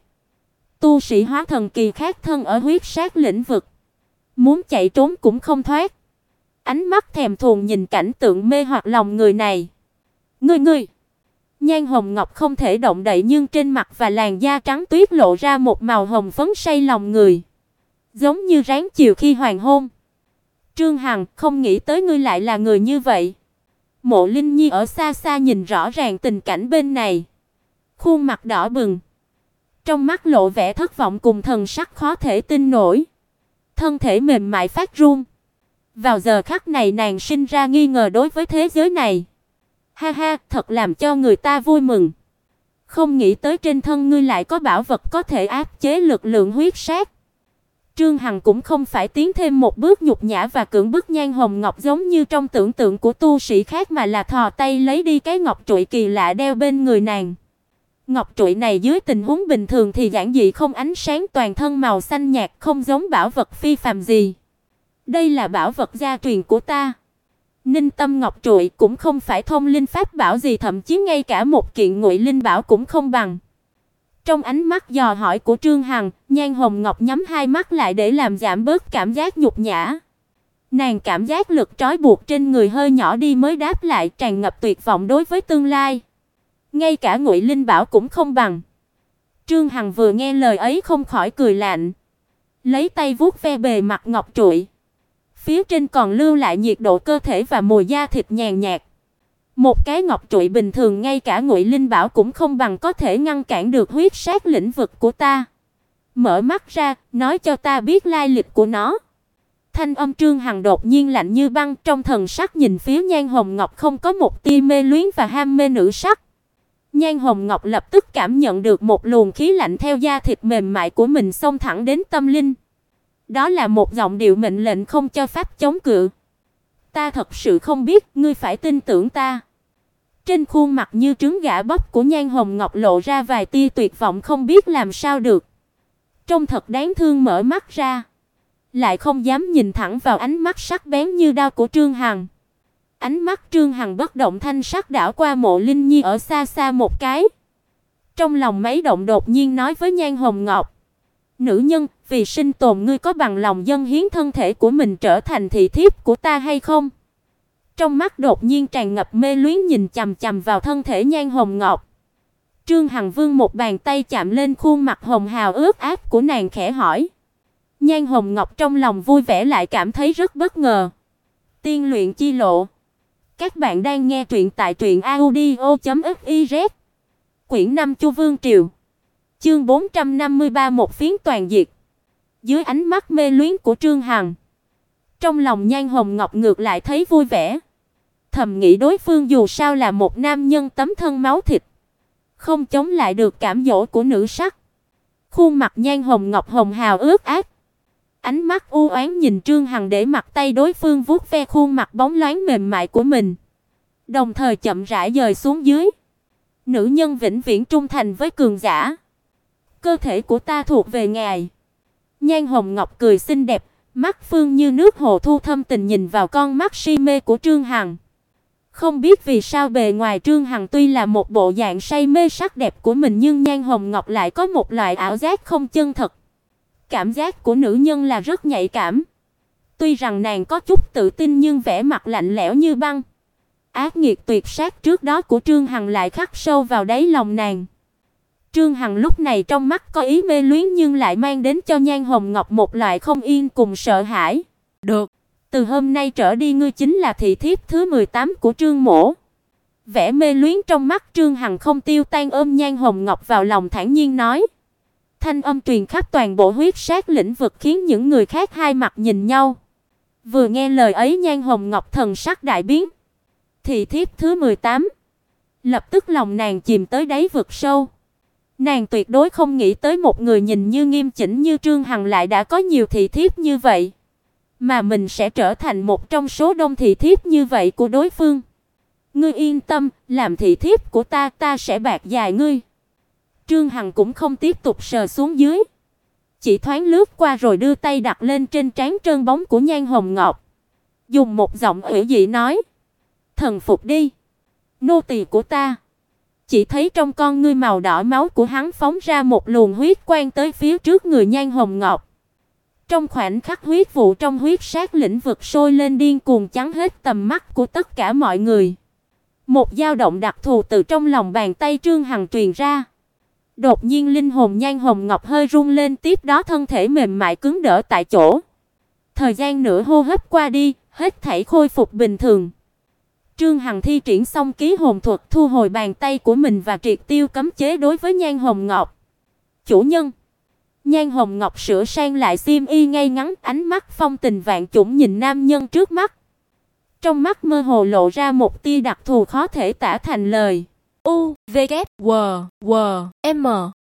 Tu sĩ hóa thần kỳ khác thân ở huyết sát lĩnh vực, muốn chạy trốn cũng không thoát. Ánh mắt thèm thuồng nhìn cảnh tượng mê hoặc lòng người này. Ngươi! Nhan Hồng Ngọc không thể động đậy, nhưng trên mặt và làn da trắng tuyết lộ ra một màu hồng phấn say lòng người, giống như ráng chiều khi hoàng hôn. Trương Hằng, không nghĩ tới ngươi lại là người như vậy. Mộ Linh Nhi ở xa xa nhìn rõ ràng tình cảnh bên này, khuôn mặt đỏ bừng, trong mắt lộ vẻ thất vọng cùng thần sắc khó thể tin nổi, thân thể mềm mại phát run. Vào giờ khắc này nàng sinh ra nghi ngờ đối với thế giới này. Ha ha, thật làm cho người ta vui mừng. Không nghĩ tới trên thân ngươi lại có bảo vật có thể áp chế lực lượng huyết sát. Trương Hằng cũng không phải tiến thêm một bước nhục nhã và cưỡng bức Nhan Hồng Ngọc giống như trong tưởng tượng của tu sĩ khác, mà là thò tay lấy đi cái ngọc trụy kỳ lạ đeo bên người nàng. Ngọc trụy này dưới tình huống bình thường thì giản dị không ánh sáng, toàn thân màu xanh nhạt, không giống bảo vật phi phàm gì. Đây là bảo vật gia truyền của ta. Ninh Tâm Ngọc trụy cũng không phải thông linh pháp bảo gì, thậm chí ngay cả một kiện ngụy linh bảo cũng không bằng. Trong ánh mắt dò hỏi của Trương Hằng, Nhan Hồng Ngọc nhắm hai mắt lại để làm giảm bớt cảm giác nhục nhã. Nàng cảm giác lực trói buộc trên người hơi nhỏ đi mới đáp lại, tràn ngập tuyệt vọng đối với tương lai. Ngay cả ngụy linh bảo cũng không bằng. Trương Hằng vừa nghe lời ấy không khỏi cười lạnh, lấy tay vuốt ve bề mặt ngọc trụy. Phía trên còn lưu lại nhiệt độ cơ thể và mùi da thịt nhàn nhạt. Một cái ngọc trụy bình thường ngay cả ngụy linh bảo cũng không bằng, có thể ngăn cản được huyết sát lĩnh vực của ta. Mở mắt ra, nói cho ta biết lai lịch của nó. Thanh âm Trương Hằng đột nhiên lạnh như băng, trong thần sắc nhìn phía Nhan Hồng Ngọc không có một tia mê luyến và ham mê nữ sắc. Nhan Hồng Ngọc lập tức cảm nhận được một luồng khí lạnh theo da thịt mềm mại của mình xông thẳng đến tâm linh. Đó là một giọng điệu mệnh lệnh không cho pháp chống cự. Ta thật sự không biết, ngươi phải tin tưởng ta. Trên khuôn mặt như trứng gà bóc của Nhan Hồng Ngọc lộ ra vài tia tuyệt vọng không biết làm sao được. Trông thật đáng thương, mở mắt ra, lại không dám nhìn thẳng vào ánh mắt sắc bén như đao của Trương Hằng. Ánh mắt Trương Hằng bất động thanh sắc đảo qua Mộ Linh Nhi ở xa xa một cái. Trong lòng mấy động đột nhiên nói với Nhan Hồng Ngọc: "Nữ nhân, vì sinh tồn ngươi có bằng lòng dâng hiến thân thể của mình trở thành thị thiếp của ta hay không?" Trong mắt đột nhiên tràn ngập mê luyến nhìn chằm chằm vào thân thể Nhan Hồng Ngọc. Trương Hằng vươn một bàn tay chạm lên khuôn mặt hồng hào ướt át của nàng khẽ hỏi. Nhan Hồng Ngọc trong lòng vui vẻ lại cảm thấy rất bất ngờ. Tiên luyện chi lộ. Các bạn đang nghe truyện tại truyệnaudio.fiz. Quyển 5 Chu Vương Triều. Chương 453 một phiến toàn diệt. Dưới ánh mắt mê luyến của Trương Hằng, trong lòng Nhan Hồng Ngọc ngược lại thấy vui vẻ. Thầm nghĩ đối phương dù sao là một nam nhân tấm thân máu thịt, không chống lại được cảm dỗ của nữ sắc. Khuôn mặt Nhan Hồng Ngọc hồng hào ướt át, ánh mắt u oán nhìn Trương Hằng để mặc tay đối phương vuốt ve khuôn mặt bóng loáng mềm mại của mình, đồng thời chậm rãi dời xuống dưới. Nữ nhân vĩnh viễn trung thành với cường giả. Cơ thể của ta thuộc về ngài. Nhan Hồng Ngọc cười xinh đẹp, mắt phương như nước hồ thu thâm tình nhìn vào con mắt si mê của Trương Hằng. Không biết vì sao bề ngoài Trương Hằng tuy là một bộ dạng say mê sắc đẹp của mình, nhưng Nhan Hồng Ngọc lại có một loại ảo giác không chân thật. Cảm giác của nữ nhân là rất nhạy cảm. Tuy rằng nàng có chút tự tin nhưng vẻ mặt lạnh lẽo như băng. Ác nghiệt tuyệt sát trước đó của Trương Hằng lại khắc sâu vào đáy lòng nàng. Trương Hằng lúc này trong mắt có ý mê luyến nhưng lại mang đến cho Nhan Hồng Ngọc một loại không yên cùng sợ hãi. "Được, từ hôm nay trở đi ngươi chính là thị thiếp thứ 18 của Trương mỗ." Vẻ mê luyến trong mắt Trương Hằng không tiêu tan, ôm Nhan Hồng Ngọc vào lòng thản nhiên nói. Thanh âm truyền khắp toàn bộ huyết sát lĩnh vực khiến những người khác hai mặt nhìn nhau. Vừa nghe lời ấy Nhan Hồng Ngọc thần sắc đại biến. Thị thiếp thứ 18. Lập tức lòng nàng chìm tới đáy vực sâu. Nàng tuyệt đối không nghĩ tới một người nhìn như nghiêm chỉnh như Trương Hằng lại đã có nhiều thị thiếp như vậy, mà mình sẽ trở thành một trong số đông thị thiếp như vậy của đối phương. "Ngươi yên tâm, làm thị thiếp của ta, ta sẽ bạc dài ngươi." Trương Hằng cũng không tiếp tục sờ xuống dưới, chỉ thoáng lướt qua rồi đưa tay đặt lên trên trán trơn bóng của Nhan Hồng Ngọc, dùng một giọng ủy dị nói: "Thần phục đi, nô tỳ của ta." Chỉ thấy trong con ngươi màu đỏ máu của hắn phóng ra một luồng huyết quang tới phía trước người Nhan Hồng Ngọc. Trong khoảnh khắc huyết vụ trong huyết sát lĩnh vực sôi lên điên cuồng, chắn hết tầm mắt của tất cả mọi người. Một dao động đặc thù từ trong lòng bàn tay Trương Hằng truyền ra. Đột nhiên linh hồn Nhan Hồng Ngọc hơi rung lên, tiếp đó thân thể mềm mại cứng đờ tại chỗ. Thời gian nửa hô hấp qua đi, hết thảy khôi phục bình thường. Trương Hằng thi triển xong ký hồn thuật, thu hồi bàn tay của mình và triệt tiêu cấm chế đối với Nhan Hồng Ngọc. "Chủ nhân." Nhan Hồng Ngọc sửa sang lại xiêm y ngay ngắn, ánh mắt phong tình vạn chủng nhìn nam nhân trước mắt. Trong mắt mơ hồ lộ ra một tia đặc thù khó thể tả thành lời. U, V, K, W, W, M.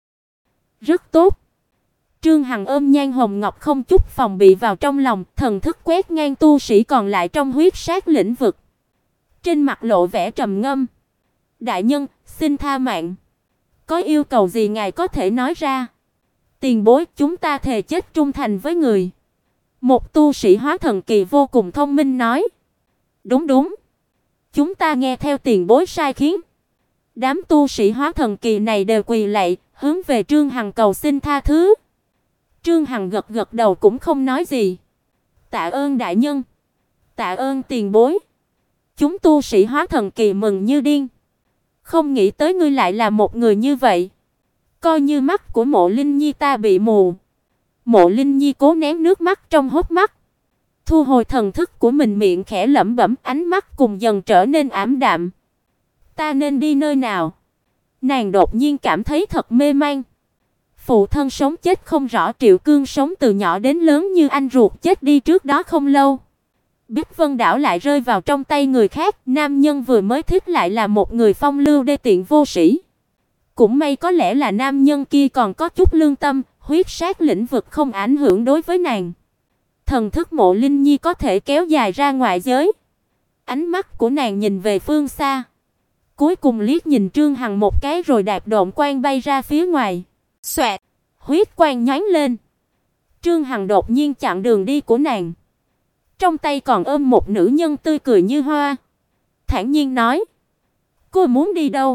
Rất tốt. Trương Hằng ôm Nhan Hồng Ngọc không chút phòng bị vào trong lòng, thần thức quét ngang tu sĩ còn lại trong huyết sát lĩnh vực. Trên mặt lộ vẻ trầm ngâm. "Đại nhân, xin tha mạng. Có yêu cầu gì ngài có thể nói ra." "Tiền bối, chúng ta thề chết trung thành với người." Một tu sĩ hóa thần kỳ vô cùng thông minh nói. Đúng đúng, chúng ta nghe theo tiền bối sai khiến. Đám tu sĩ hóa thần kỳ này đều quỳ lạy, hướng về Trương Hằng cầu xin tha thứ. Trương Hằng gật gật đầu cũng không nói gì. Tạ ơn đại nhân, tạ ơn tiền bối. Chúng tu sĩ hóa thần kỳ mừng như điên. Không nghĩ tới ngươi lại là một người như vậy. Coi như mắt của Mộ Linh Nhi ta bị mù. Mộ Linh Nhi cố nén nước mắt trong hốc mắt, thu hồi thần thức của mình, miệng khẽ lẩm bẩm, ánh mắt cùng dần trở nên ảm đạm. Ta nên đi nơi nào? Nàng đột nhiên cảm thấy thật mê man. Phụ thân sống chết không rõ, Triệu Cương sống từ nhỏ đến lớn như anh ruột chết đi trước đó không lâu. Bích Vân đảo lại rơi vào trong tay người khác, nam nhân vừa mới thích lại là một người phong lưu đê tiện vô sĩ. Cũng may có lẽ là nam nhân kia còn có chút lương tâm, huyết sát lĩnh vực không ảnh hưởng đối với nàng. Thần thức Mộ Linh Nhi có thể kéo dài ra ngoại giới. Ánh mắt của nàng nhìn về phương xa, cuối cùng liếc nhìn Trương Hằng một cái rồi đạp độn quang bay ra phía ngoài. Xoẹt, huyết quang nhoáng lên. Trương Hằng đột nhiên chặn đường đi của nàng. Trong tay còn ôm một nữ nhân tươi cười như hoa. Thản nhiên nói: "Cô muốn đi đâu?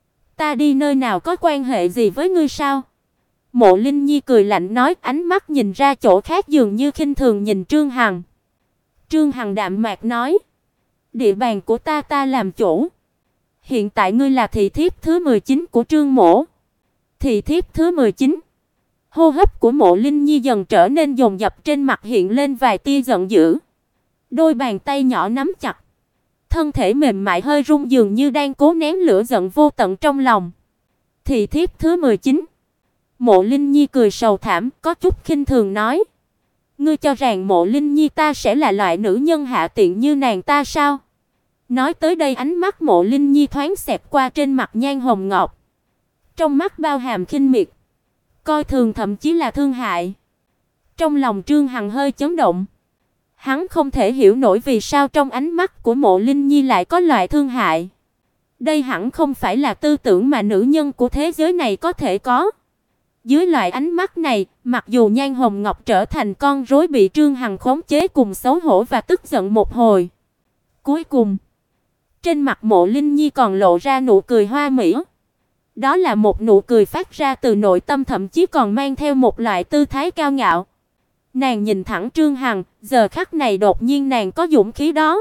Ta đi nơi nào có quan hệ gì với ngươi sao?" Mộ Linh Nhi cười lạnh nói, ánh mắt nhìn ra chỗ khác dường như khinh thường nhìn Trương Hằng. Trương Hằng đạm mạc nói: "Địa bàn của ta làm chủ. Hiện tại ngươi là thị thiếp thứ 19 của Trương mỗ." Thị thiếp thứ 19? Hô hấp của Mộ Linh Nhi dần trở nên dồn dập, trên mặt hiện lên vài tia giận dữ. Đôi bàn tay nhỏ nắm chặt, thân thể mềm mại hơi run, dường như đang cố nén lửa giận vô tận trong lòng. Thị thiếp thứ 19? Mộ Linh Nhi cười sầu thảm, có chút khinh thường nói: "Ngươi cho rằng Mộ Linh Nhi ta sẽ là loại nữ nhân hạ tiện như nàng ta sao?" Nói tới đây, ánh mắt Mộ Linh Nhi thoáng xẹt qua trên mặt nhan hồng ngọc. Trong mắt bao hàm khinh miệt, coi thường, thậm chí là thương hại. Trong lòng Trương Hằng hơi chấn động. Hắn không thể hiểu nổi vì sao trong ánh mắt của Mộ Linh Nhi lại có loại thương hại. Đây hẳn không phải là tư tưởng mà nữ nhân của thế giới này có thể có. Dưới loại ánh mắt này, mặc dù Nhan Hồng Ngọc trở thành con rối bị Trương Hằng khống chế, cùng xấu hổ và tức giận một hồi, cuối cùng trên mặt Mộ Linh Nhi còn lộ ra nụ cười hoa mỹ. Đó là một nụ cười phát ra từ nội tâm, thậm chí còn mang theo một loại tư thái cao ngạo. Nàng nhìn thẳng Trương Hằng, giờ khắc này đột nhiên nàng có dũng khí đó.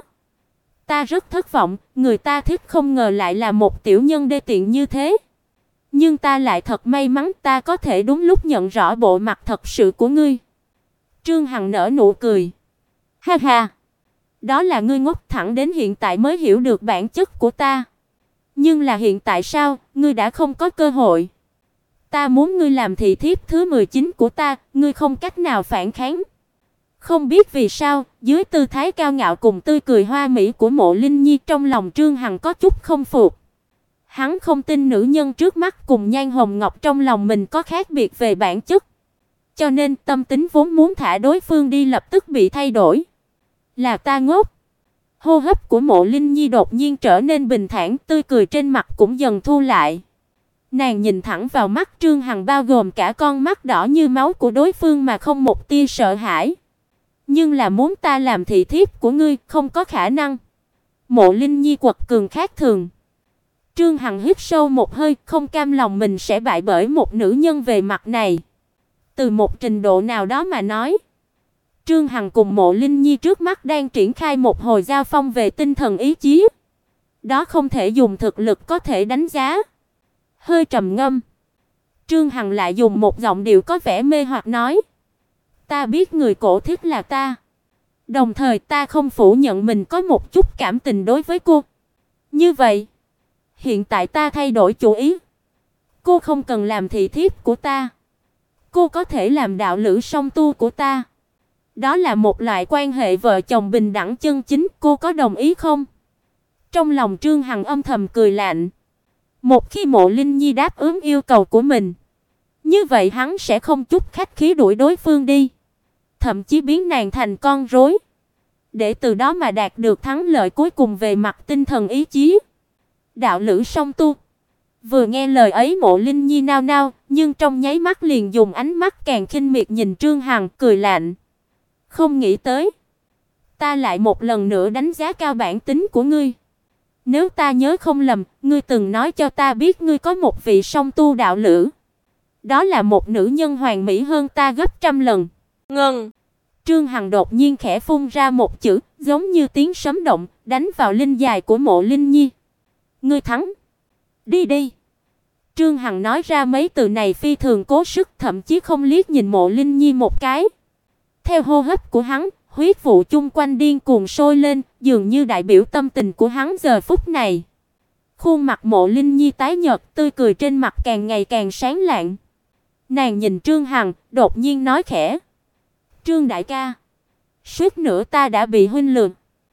Ta rất thất vọng, người ta thích không ngờ lại là một tiểu nhân đê tiện như thế. Nhưng ta lại thật may mắn, ta có thể đúng lúc nhận rõ bộ mặt thật sự của ngươi. Trương Hằng nở nụ cười. Ha ha, đó là ngươi ngốc, thẳng đến hiện tại mới hiểu được bản chất của ta. Nhưng là hiện tại sao, ngươi đã không có cơ hội. Ta muốn ngươi làm thị thiếp thứ 19 của ta, ngươi không cách nào phản kháng. Không biết vì sao, dưới tư thái cao ngạo cùng tươi cười hoa mỹ của Mộ Linh Nhi, trong lòng Trương Hằng có chút không phục. Hắn không tin nữ nhân trước mắt cùng Nhan Hồng Ngọc trong lòng mình có khác biệt về bản chất. Cho nên tâm tính vốn muốn thả đối phương đi lập tức bị thay đổi. Là ta ngốc. Hô hấp của Mộ Linh Nhi đột nhiên trở nên bình thản, tươi cười trên mặt cũng dần thu lại. Nàng nhìn thẳng vào mắt Trương Hằng, bao gồm cả con mắt đỏ như máu của đối phương mà không một tia sợ hãi. Nhưng là muốn ta làm thị thiếp của ngươi, không có khả năng. Mộ Linh Nhi quật cường khác thường. Trương Hằng hít sâu một hơi, không cam lòng mình sẽ bại bởi một nữ nhân về mặt này. Từ một trình độ nào đó mà nói, Trương Hằng cùng Mộ Linh Nhi trước mắt đang triển khai một hồi giao phong về tinh thần ý chí. Đó không thể dùng thực lực có thể đánh giá. Hơi trầm ngâm, Trương Hằng lại dùng một giọng điệu có vẻ mê hoặc nói: "Ta biết người cổ thích là ta. Đồng thời ta không phủ nhận mình có một chút cảm tình đối với cô. Như vậy, hiện tại ta thay đổi chủ ý. Cô không cần làm thị thiếp của ta. Cô có thể làm đạo lữ song tu của ta. Đó là một loại quan hệ vợ chồng bình đẳng chân chính, cô có đồng ý không?" Trong lòng Trương Hằng âm thầm cười lạnh. Một khi Mộ Linh Nhi đáp ứng yêu cầu của mình, như vậy hắn sẽ không chút khách khí đuổi đối phương đi, thậm chí biến nàng thành con rối, để từ đó mà đạt được thắng lợi cuối cùng về mặt tinh thần ý chí. Đạo lữ song tu. Vừa nghe lời ấy, Mộ Linh Nhi nao nao, nhưng trong nháy mắt liền dùng ánh mắt càng khinh miệt nhìn Trương Hằng, cười lạnh. Không nghĩ tới, Ta lại một lần nữa đánh giá cao bản tính của ngươi. Nếu ta nhớ không lầm, ngươi từng nói cho ta biết ngươi có một vị song tu đạo lữ. Đó là một nữ nhân hoàn mỹ hơn ta gấp trăm lần. Ngân. Trương Hằng đột nhiên khẽ phun ra một chữ, giống như tiếng sấm động, đánh vào linh dài của Mộ Linh Nhi. Ngươi thắng. Đi đi. Trương Hằng nói ra mấy từ này phi thường cố sức, thậm chí không liếc nhìn Mộ Linh Nhi một cái. Theo hô hấp của hắn, huyết vụ chung quanh điên cuồng sôi lên, dường như đại biểu tâm tình của hắn giờ phút này. Khuôn mặt Mộ Linh Nhi tái nhợt, tươi cười trên mặt càng ngày càng sáng lạng. Nàng nhìn Trương Hằng, đột nhiên nói khẽ: "Trương đại ca, suýt nữa ta đã bị huynh lừa.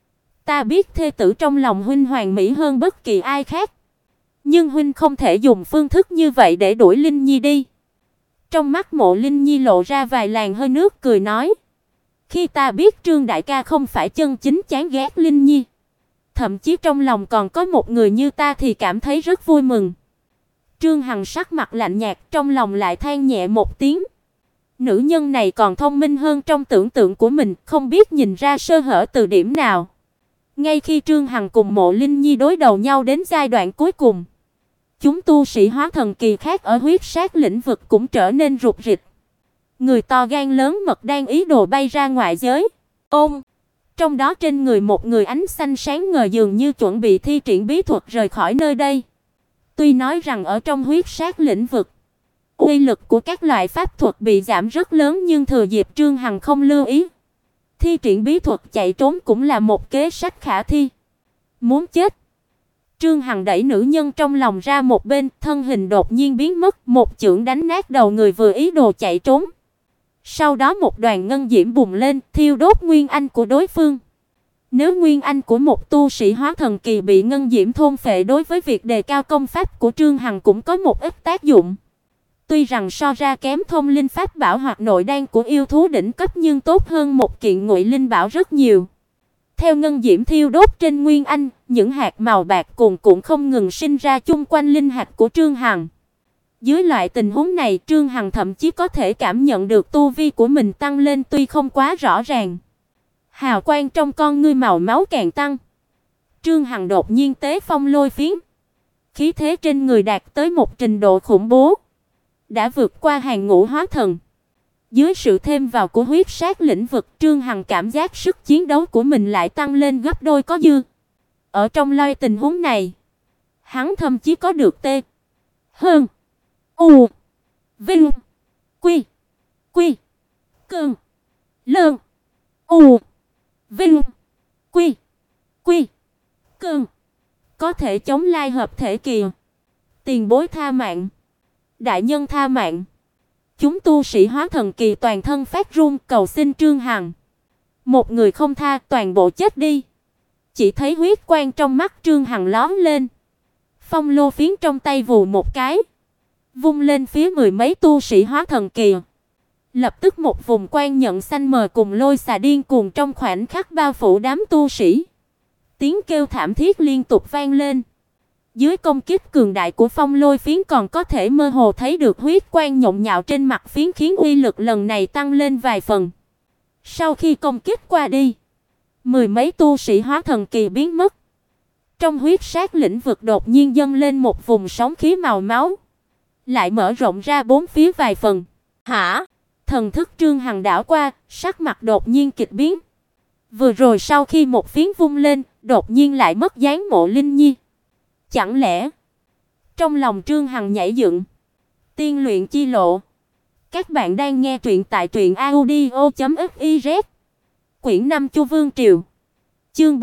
Ta biết thê tử trong lòng huynh hoàn mỹ hơn bất kỳ ai khác, nhưng huynh không thể dùng phương thức như vậy để đuổi Linh Nhi đi." Trong mắt Mộ Linh Nhi lộ ra vài làn hơi nước, cười nói: "Khi ta biết Trương đại ca không phải chân chính chán ghét Linh Nhi, thậm chí trong lòng còn có một người như ta thì cảm thấy rất vui mừng." Trương Hằng sắc mặt lạnh nhạt, trong lòng lại than nhẹ một tiếng. Nữ nhân này còn thông minh hơn trong tưởng tượng của mình, không biết nhìn ra sơ hở từ điểm nào. Ngay khi Trương Hằng cùng Mộ Linh Nhi đối đầu nhau đến giai đoạn cuối cùng, chúng tu sĩ hóa thần kỳ khác ở huyết sát lĩnh vực cũng trở nên rụt rịch. Người to gan lớn mật đang ý đồ bay ra ngoại giới. Ôm, trong đó trên người một người ánh xanh sáng ngời, dường như chuẩn bị thi triển bí thuật rời khỏi nơi đây. Tuy nói rằng ở trong huyết sát lĩnh vực, uy lực của các loại pháp thuật bị giảm rất lớn, nhưng thừa dịp Trương Hằng không lưu ý, thi triển bí thuật chạy trốn cũng là một kế sách khả thi. Muốn chết. Trương Hằng đẩy nữ nhân trong lòng ra một bên, thân hình đột nhiên biến mất, một chưởng đánh nát đầu người vừa ý đồ chạy trốn. Sau đó một đoàn ngân diễm bùng lên, thiêu đốt nguyên anh của đối phương. Nếu nguyên anh của một tu sĩ hóa thần kỳ bị ngân diễm thôn phệ, đối với việc đề cao công pháp của Trương Hằng cũng có một ít tác dụng. Tuy rằng so ra kém thông linh pháp bảo hoặc nội đan của yêu thú đỉnh cấp, nhưng tốt hơn một kiện ngụy linh bảo rất nhiều. Theo ngân diễm thiêu đốt trên nguyên anh, những hạt màu bạc cuồn cuộn không ngừng sinh ra chung quanh linh hạch của Trương Hằng. Dưới loại tình huống này, Trương Hằng thậm chí có thể cảm nhận được tu vi của mình tăng lên, tuy không quá rõ ràng. Hào quang trong con ngươi màu máu càng tăng. Trương Hằng đột nhiên tế phong lôi phiến. Khí thế trên người đạt tới một trình độ khủng bố, đã vượt qua hàng ngũ hóa thần. Dưới sự thêm vào của huyết sát lĩnh vực, Trương Hằng cảm giác sức chiến đấu của mình lại tăng lên gấp đôi có dư. Ở trong loại tình huống này, hắn thậm chí có được T hơn U Vinh Quy Quy Cơn Lơn U Vinh Quy Quy Cơn, có thể chống lai hợp thể kỳ. Tiền bối tha mạng, đại nhân tha mạng. Chúng tu sĩ hóa thần kỳ toàn thân phát run, cầu xin Trương Hằng. Một người không tha, toàn bộ chết đi. Chỉ thấy huyết quang trong mắt Trương Hằng lóe lên. Phong lô phiến trong tay vù một cái, vung lên phía mười mấy tu sĩ hóa thần kỳ. Lập tức một vùng quang nhận xanh mờ cùng lôi xà điên cuồng trong khoảnh khắc bao phủ đám tu sĩ. Tiếng kêu thảm thiết liên tục vang lên. Dưới công kích cường đại của phong lôi phiến, còn có thể mơ hồ thấy được huyết quang nhộn nhạo trên mặt phiến, khiến uy lực lần này tăng lên vài phần. Sau khi công kích qua đi, mười mấy tu sĩ hóa thần kỳ biến mất. Trong huyết sát lĩnh vực đột nhiên dâng lên một vùng sóng khí màu máu, lại mở rộng ra bốn phía vài phần. Hả? Thần thức Trương Hằng đảo qua, sắc mặt đột nhiên kịch biến. Vừa rồi sau khi một phiến vung lên, đột nhiên lại mất dáng Mộ Linh Nhi. Chẳng lẽ? Trong lòng Trương Hằng nhảy dựng. Tiên luyện chi lộ. Các bạn đang nghe truyện tại truyệnaudio.fiz. Quyển 5 Chu Vương Triều. Chương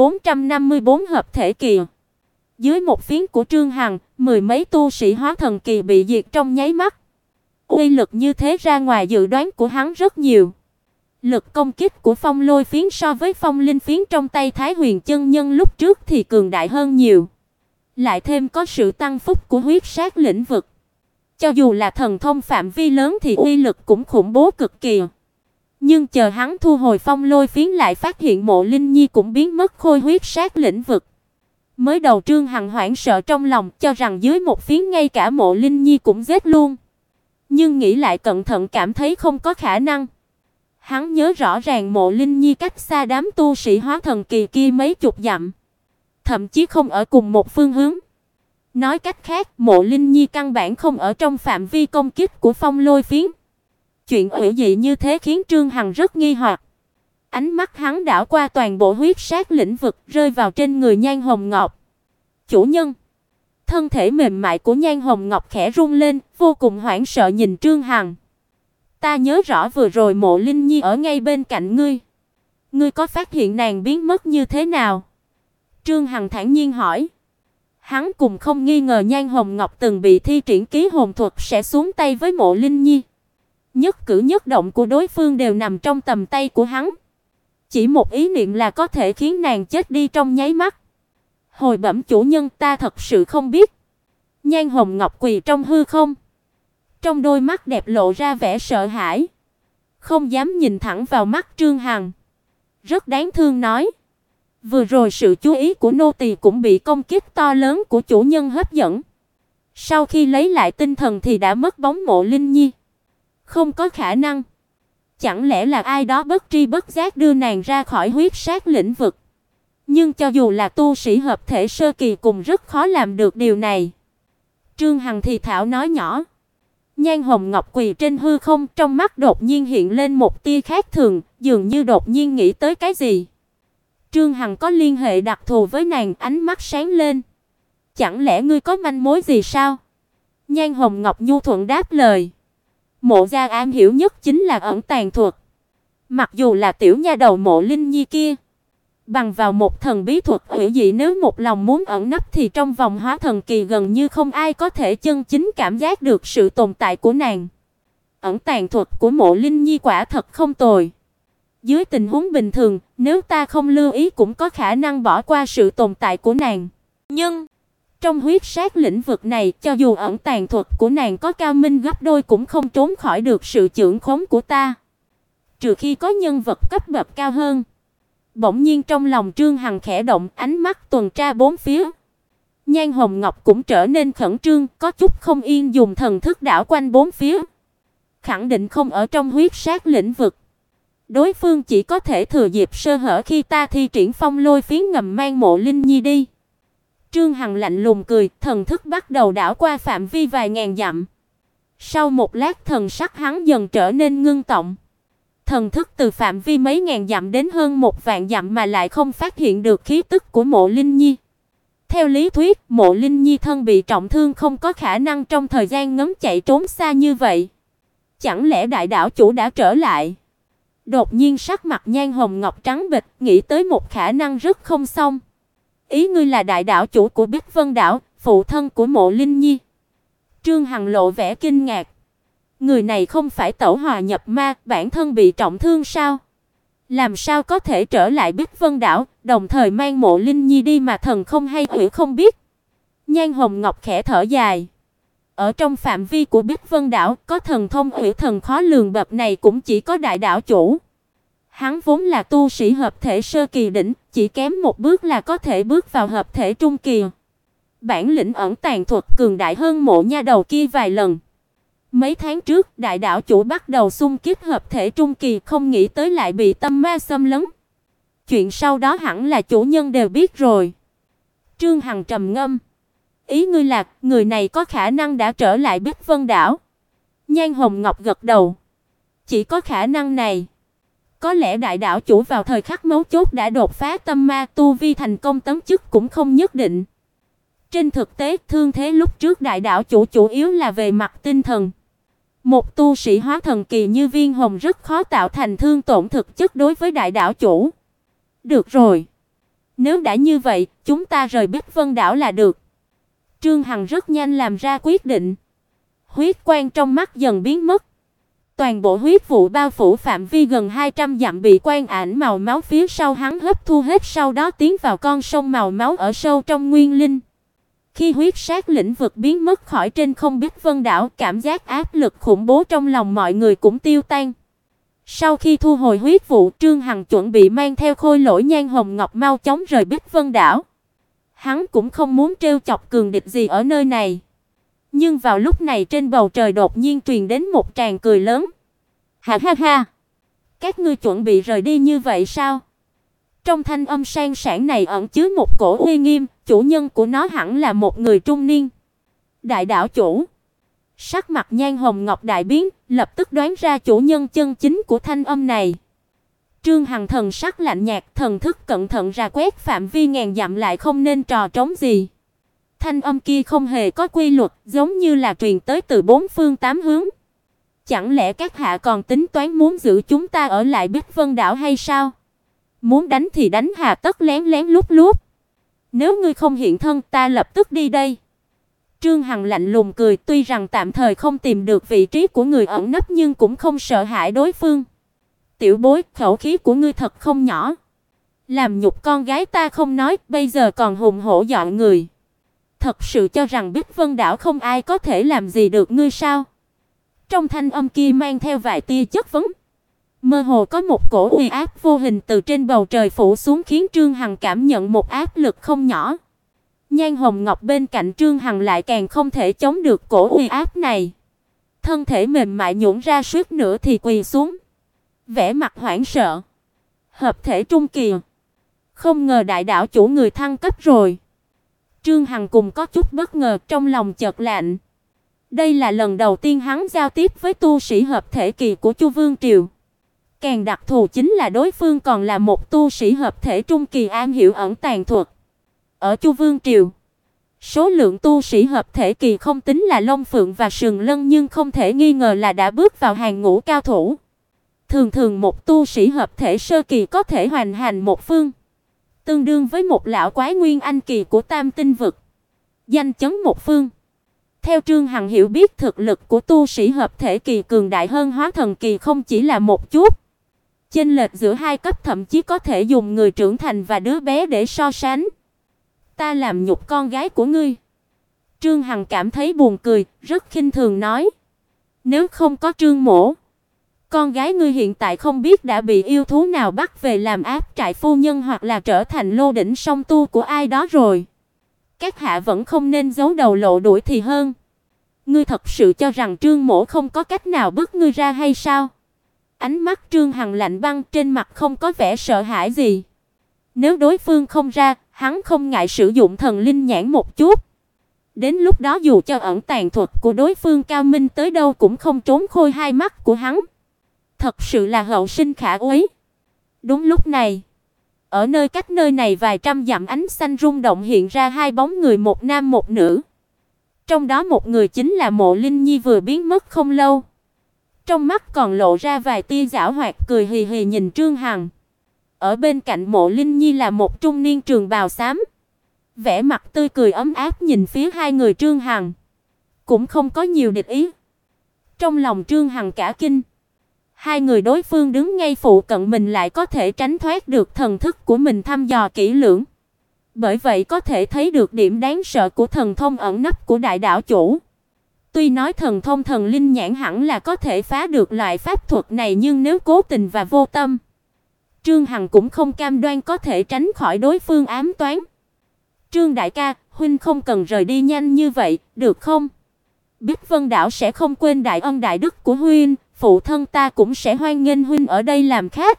454 hợp thể kỳ. Dưới một phiến của Trương Hằng, mười mấy tu sĩ hóa thần kỳ bị diệt trong nháy mắt. Uy lực như thế ra ngoài dự đoán của hắn rất nhiều. Lực công kích của phong lôi phiến so với phong linh phiến trong tay Thái Huyền chân nhân lúc trước thì cường đại hơn nhiều. Lại thêm có sự tăng phúc của huyết sát lĩnh vực. Cho dù là thần thông phạm vi lớn thì uy lực cũng khủng bố cực kỳ. Nhưng chờ hắn thu hồi phong lôi phiến, lại phát hiện Mộ Linh Nhi cũng biến mất khôi huyết sát lĩnh vực. Mới đầu Trương Hằng hoảng sợ trong lòng, cho rằng dưới một phiến ngay cả Mộ Linh Nhi cũng giết luôn. Nhưng nghĩ lại cẩn thận cảm thấy không có khả năng. Hắn nhớ rõ ràng Mộ Linh Nhi cách xa đám tu sĩ hóa thần kỳ kia mấy chục dặm, thậm chí không ở cùng một phương hướng. Nói cách khác, Mộ Linh Nhi căn bản không ở trong phạm vi công kích của Phong Lôi Phiến. Chuyện ủy dị như thế khiến Trương Hằng rất nghi hoặc. Ánh mắt hắn đảo qua toàn bộ huyết sát lĩnh vực, rơi vào trên người Nhan Hồng Ngọc. Chủ nhân. Thân thể mềm mại của Nhan Hồng Ngọc khẽ rung lên, vô cùng hoảng sợ nhìn Trương Hằng. Ta nhớ rõ vừa rồi Mộ Linh Nhi ở ngay bên cạnh ngươi. Ngươi có phát hiện nàng biến mất như thế nào? Trương Hằng thản nhiên hỏi. Hắn cùng không nghi ngờ Nhan Hồng Ngọc từng bị thi triển ký hồn thuật sẽ xuống tay với Mộ Linh Nhi. Nhất cử nhất động của đối phương đều nằm trong tầm tay của hắn. Chỉ một ý niệm là có thể khiến nàng chết đi trong nháy mắt. Hồi bẩm chủ nhân, ta thật sự không biết. Nhan Hồng Ngọc quỳ trong hư không, trong đôi mắt đẹp lộ ra vẻ sợ hãi, không dám nhìn thẳng vào mắt Trương Hằng. Rất đáng thương nói, vừa rồi sự chú ý của nô tỳ cũng bị công kích to lớn của chủ nhân hấp dẫn. Sau khi lấy lại tinh thần thì đã mất bóng Mộ Linh Nhi. Không có khả năng. Chẳng lẽ là ai đó bất tri bất giác đưa nàng ra khỏi huyết sát lĩnh vực? Nhưng cho dù là tu sĩ hợp thể sơ kỳ cũng rất khó làm được điều này. Trương Hằng thì thảo nói nhỏ. Nhan Hồng Ngọc quỳ trên hư không, trong mắt đột nhiên hiện lên một tia khác thường, dường như đột nhiên nghĩ tới cái gì. Trương Hằng có liên hệ đặc thù với nàng, ánh mắt sáng lên. Chẳng lẽ ngươi có manh mối gì sao? Nhan Hồng Ngọc nhu thuận đáp lời. Mộ gia am hiểu nhất chính là ẩn tàng thuật. Mặc dù là tiểu nha đầu Mộ Linh Nhi kia, bằng vào một thần bí thuật hủy dị, nếu một lòng muốn ẩn nấp thì trong vòng hóa thần kỳ gần như không ai có thể chân chính cảm giác được sự tồn tại của nàng. Ẩn tàng thuật của Mộ Linh Nhi quả thật không tồi. Dưới tình huống bình thường, nếu ta không lưu ý cũng có khả năng bỏ qua sự tồn tại của nàng. Nhưng trong huyết sát lĩnh vực này, cho dù ẩn tàng thuật của nàng có cao minh gấp đôi cũng không trốn khỏi được sự chưởng khống của ta. Trừ khi có nhân vật cấp bậc cao hơn. Bỗng nhiên trong lòng Trương Hằng khẽ động, ánh mắt tuần tra bốn phía. Nhan Hồng Ngọc cũng trở nên khẩn trương, có chút không yên, dùng thần thức đảo quanh bốn phía. Khẳng định không ở trong huyết sát lĩnh vực. Đối phương chỉ có thể thừa dịp sơ hở khi ta thi triển Phong Lôi Phiến ngầm mang Mộ Linh Nhi đi. Trương Hằng lạnh lùng cười, thần thức bắt đầu đảo qua phạm vi vài ngàn dặm. Sau một lát thần sắc hắn dần trở nên ngưng trọng. Thần thức từ phạm vi mấy ngàn dặm đến hơn 1.000 dặm mà lại không phát hiện được khí tức của Mộ Linh Nhi. Theo lý thuyết, Mộ Linh Nhi thân bị trọng thương không có khả năng trong thời gian ngắn chạy trốn xa như vậy. Chẳng lẽ đại đảo chủ đã trở lại? Đột nhiên sắc mặt Nhan Hồng Ngọc trắng bệch, nghĩ tới một khả năng rất không xong. Ý ngươi là đại đảo chủ của Bích Vân đảo, phụ thân của Mộ Linh Nhi? Trương Hằng lộ vẻ kinh ngạc. Người này không phải tẩu hỏa nhập ma, bản thân bị trọng thương sao? Làm sao có thể trở lại Bích Vân đảo, đồng thời mang Mộ Linh Nhi đi mà thần không hay quỷ không biết? Nhan Hồng Ngọc khẽ thở dài. Ở trong phạm vi của Bích Vân đảo, có thần thông quỷ thần khó lường bậc này cũng chỉ có đại đảo chủ. Hắn vốn là tu sĩ hợp thể sơ kỳ đỉnh, chỉ kém một bước là có thể bước vào hợp thể trung kỳ. Bản lĩnh ẩn tàng thuật cường đại hơn Mộ nha đầu kia vài lần. Mấy tháng trước, đại đảo chủ bắt đầu xung kích hợp thể trung kỳ, không nghĩ tới lại bị tâm ma xâm lấn. Chuyện sau đó hẳn là chủ nhân đều biết rồi. Trương Hằng trầm ngâm. Ý ngươi là, người này có khả năng đã trở lại Bích Vân đảo? Nhan Hồng Ngọc gật đầu. Chỉ có khả năng này. Có lẽ đại đảo chủ vào thời khắc mấu chốt đã đột phá tâm ma, tu vi thành công tấn chức cũng không nhất định. Trên thực tế, thương thế lúc trước đại đảo chủ chủ yếu là về mặt tinh thần. Một tu sĩ hóa thần kỳ như Viên Hồng rất khó tạo thành thương tổn thực chất đối với đại đảo chủ. Được rồi. Nếu đã như vậy, chúng ta rời Bích Vân đảo là được. Trương Hằng rất nhanh làm ra quyết định. Huyết quang trong mắt dần biến mất. Toàn bộ huyết vụ bao phủ phạm vi gần 200 dặm bị quang ảnh màu máu phía sau hắn hấp thu hết, sau đó tiến vào con sông màu máu ở sâu trong nguyên linh. Khi huyết sát lĩnh vực biến mất khỏi trên không Bích Vân đảo, cảm giác áp lực khủng bố trong lòng mọi người cũng tiêu tan. Sau khi thu hồi huyết vụ, Trương Hằng chuẩn bị mang theo khôi lỗi Nhan Hồng Ngọc mau chóng rời Bích Vân đảo. Hắn cũng không muốn trêu chọc cường địch gì ở nơi này. Nhưng vào lúc này trên bầu trời đột nhiên truyền đến một tràng cười lớn. Ha ha ha. Các ngươi chuẩn bị rời đi như vậy sao? Trong thanh âm sang sảng này ẩn chứa một cổ uy nghiêm, chủ nhân của nó hẳn là một người trung niên. Đại đảo chủ. Sắc mặt Nhan Hồng Ngọc đại biến, lập tức đoán ra chủ nhân chân chính của thanh âm này. Trương Hằng thần sắc lạnh nhạt, thần thức cẩn thận ra quét phạm vi ngàn dặm lại không nên trò trống gì. Thanh âm kia không hề có quy luật, giống như là truyền tới từ bốn phương tám hướng. Chẳng lẽ các hạ còn tính toán muốn giữ chúng ta ở lại Bích Vân đảo hay sao? Muốn đánh thì đánh, hà tất lén lén lút lút. Nếu ngươi không hiện thân, ta lập tức đi đây. Trương Hằng lạnh lùng cười, tuy rằng tạm thời không tìm được vị trí của người ẩn nấp nhưng cũng không sợ hãi đối phương. Tiểu bối, khẩu khí của ngươi thật không nhỏ. Làm nhục con gái ta không nói, bây giờ còn hùng hổ dọa người. Thật sự cho rằng Bích Vân đảo không ai có thể làm gì được ngươi sao? Trong thanh âm kia mang theo vài tia chất vấn. Mơ hồ có một cổ uy áp vô hình từ trên bầu trời phủ xuống khiến Trương Hằng cảm nhận một áp lực không nhỏ. Nhan Hồng Ngọc bên cạnh Trương Hằng lại càng không thể chống được cổ uy áp này. Thân thể mềm mại nhũn ra suýt nữa thì quỳ xuống. Vẻ mặt hoảng sợ. Hợp thể trung kỳ. Không ngờ đại đảo chủ người thăng cấp rồi. Trương Hằng cùng có chút bất ngờ, trong lòng chợt lạnh. Đây là lần đầu tiên hắn giao tiếp với tu sĩ hợp thể kỳ của Chu Vương Triều. Càng đặc thù chính là đối phương còn là một tu sĩ hợp thể trung kỳ am hiểu ẩn tàng thuật. Ở Chu Vương Triều, số lượng tu sĩ hợp thể kỳ không tính là Long Phượng và Sừng Lân nhưng không thể nghi ngờ là đã bước vào hàng ngũ cao thủ. Thường thường một tu sĩ hợp thể sơ kỳ có thể hoành hành một phương, tương đương với một lão quái nguyên anh kỳ của Tam Tinh vực, danh chấn một phương. Theo Trương Hằng hiểu biết, thực lực của tu sĩ hợp thể kỳ cường đại hơn hóa thần kỳ không chỉ là một chút. Chênh lệch giữa hai cấp thậm chí có thể dùng người trưởng thành và đứa bé để so sánh. Ta làm nhục con gái của ngươi. Trương Hằng cảm thấy buồn cười, rất khinh thường nói. Nếu không có Trương mỗ, con gái ngươi hiện tại không biết đã bị yêu thú nào bắt về làm áp trại phu nhân hoặc là trở thành lô đỉnh song tu của ai đó rồi. Các hạ vẫn không nên giấu đầu lộ đuôi thì hơn. Ngươi thật sự cho rằng Trương mỗ không có cách nào bức ngươi ra hay sao? Ánh mắt Trương Hằng lạnh băng, trên mặt không có vẻ sợ hãi gì. Nếu đối phương không ra, hắn không ngại sử dụng thần linh nhãn một chút. Đến lúc đó dù cho ẩn tàng thuật của đối phương cao minh tới đâu cũng không trốn khôi hai mắt của hắn. Thật sự là hậu sinh khả úy. Đúng lúc này, ở nơi cách nơi này vài trăm dặm, ánh xanh rung động hiện ra hai bóng người, một nam một nữ. Trong đó một người chính là Mộ Linh Nhi vừa biến mất không lâu. Trong mắt còn lộ ra vài tia giảo hoạt, cười hì hì nhìn Trương Hằng. Ở bên cạnh Mộ Linh Nhi là một trung niên trường bào xám, vẻ mặt tươi cười ấm áp nhìn phía hai người Trương Hằng, cũng không có nhiều địch ý. Trong lòng Trương Hằng cả kinh, hai người đối phương đứng ngay phụ cận mình lại có thể tránh thoát được thần thức của mình thăm dò kỹ lưỡng. Bởi vậy có thể thấy được điểm đáng sợ của thần thông ẩn nấp của đại đảo chủ. Tuy nói thần thông thần linh nhãn hẳn là có thể phá được loại pháp thuật này, nhưng nếu cố tình và vô tâm, Trương Hằng cũng không cam đoan có thể tránh khỏi đối phương ám toán. Trương đại ca, huynh không cần rời đi nhanh như vậy, được không? Bích Vân đảo sẽ không quên đại ân đại đức của huynh, phụ thân ta cũng sẽ hoan nghênh huynh ở đây làm khách.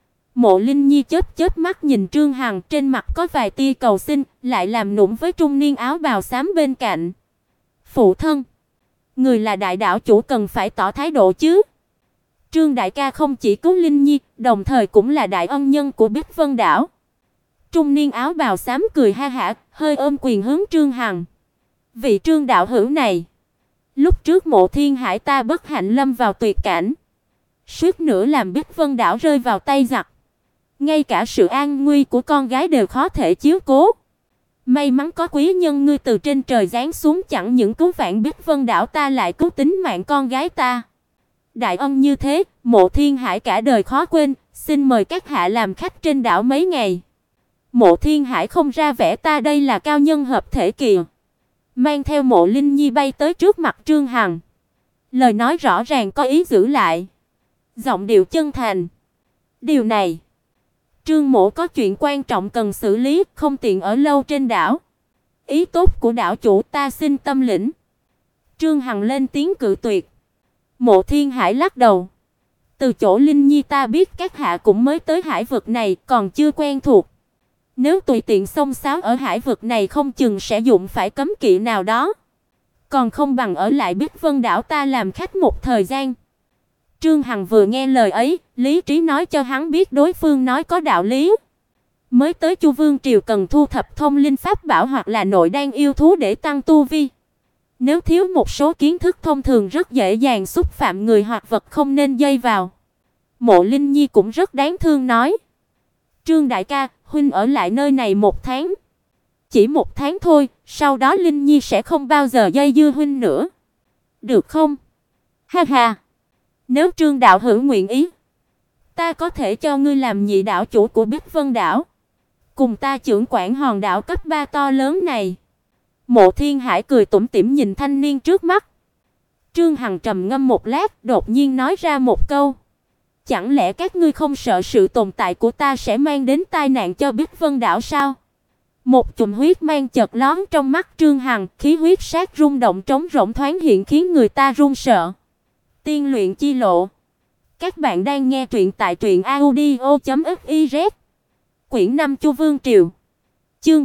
Mộ Linh Nhi chớp chớp mắt nhìn Trương Hằng, trên mặt có vài tia cầu xin, lại làm nũng với trung niên áo bào xám bên cạnh. Phụ thân, người là đại đảo chủ cần phải tỏ thái độ chứ. Trương đại ca không chỉ cứu Linh Nhi, đồng thời cũng là đại ân nhân của Bích Vân đảo. Trung niên áo bào xám cười ha hả, hơi ôm quyền hướng Trương Hằng. Vị Trương đạo hữu này, lúc trước Mộ Thiên Hải ta bất hạnh lâm vào tuyệt cảnh, suýt nữa làm Bích Vân đảo rơi vào tay giặc. Ngay cả sự an nguy của con gái đều khó thể chiếu cố. May mắn có quý nhân ngươi từ trên trời giáng xuống, chẳng những cứu vãn Bích Vân đảo ta lại cứu tính mạng con gái ta. Đại ân như thế, Mộ Thiên Hải cả đời khó quên, xin mời các hạ làm khách trên đảo mấy ngày. Mộ Thiên Hải không ra vẻ ta đây là cao nhân hợp thể kỳ, mang theo Mộ Linh Nhi bay tới trước mặt Trương Hằng. Lời nói rõ ràng có ý giữ lại, giọng điệu chân thành. Điều này, Trương mỗ có chuyện quan trọng cần xử lý, không tiện ở lâu trên đảo. Ý tốt của đảo chủ ta xin tâm lĩnh. Trương Hằng lên tiếng cự tuyệt. Mộ Thiên Hải lắc đầu. Từ chỗ Linh Nhi ta biết các hạ cũng mới tới hải vực này, còn chưa quen thuộc. Nếu tùy tiện xông xáo ở hải vực này không chừng sẽ dụng phải cấm kỵ nào đó. Còn không bằng ở lại Bích Vân đảo ta làm khách một thời gian. Trương Hằng vừa nghe lời ấy, lý trí nói cho hắn biết đối phương nói có đạo lý. Mới tới Chu Vương triều cần thu thập thông linh pháp bảo hoặc là nội đan yêu thú để tăng tu vi. Nếu thiếu một số kiến thức thông thường rất dễ dàng xúc phạm người hoặc vật không nên dây vào. Mộ Linh Nhi cũng rất đáng thương nói: "Trương đại ca, huynh ở lại nơi này 1 tháng. Chỉ 1 tháng thôi, sau đó Linh Nhi sẽ không bao giờ dây dưa huynh nữa. Được không?" "Ha ha, nếu Trương đạo hữu nguyện ý, ta có thể cho ngươi làm nhị đảo chủ của Bích Vân đảo, cùng ta trưởng quản hòn đảo cấp 3 to lớn này." Mộ Thiên Hải cười tủm tỉm nhìn thanh niên trước mắt. Trương Hằng trầm ngâm một lát, đột nhiên nói ra một câu: "Chẳng lẽ các ngươi không sợ sự tồn tại của ta sẽ mang đến tai nạn cho Bích Vân đảo sao?" Một chùm huyết mang chợt lóe trong mắt Trương Hằng, khí huyết sát rung động trống rỗng thoáng hiện khiến người ta run sợ. Tiên luyện chi lộ. Các bạn đang nghe truyện tại truyệnaudio.fiz. Quyển 5 Chu Vương triều. Chương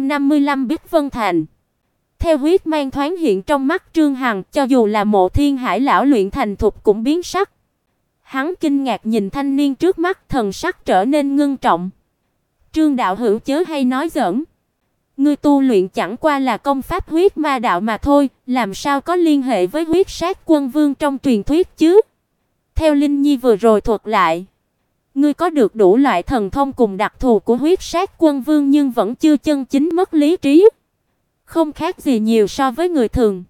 455 Bích Vân thành. Theo huyết mang thoáng hiện trong mắt Trương Hằng, cho dù là Mộ Thiên Hải lão luyện thành thục cũng biến sắc. Hắn kinh ngạc nhìn thanh niên trước mắt, thần sắc trở nên ngưng trọng. "Trương đạo hữu chớ hay nói giỡn. Ngươi tu luyện chẳng qua là công pháp huyết ma đạo mà thôi, làm sao có liên hệ với huyết sát quân vương trong truyền thuyết chứ?" Theo Linh Nhi vừa rồi thuật lại, ngươi có được đủ loại thần thông cùng đặc thù của huyết sát quân vương nhưng vẫn chưa chân chính mất lý trí, không khác gì nhiều so với người thường.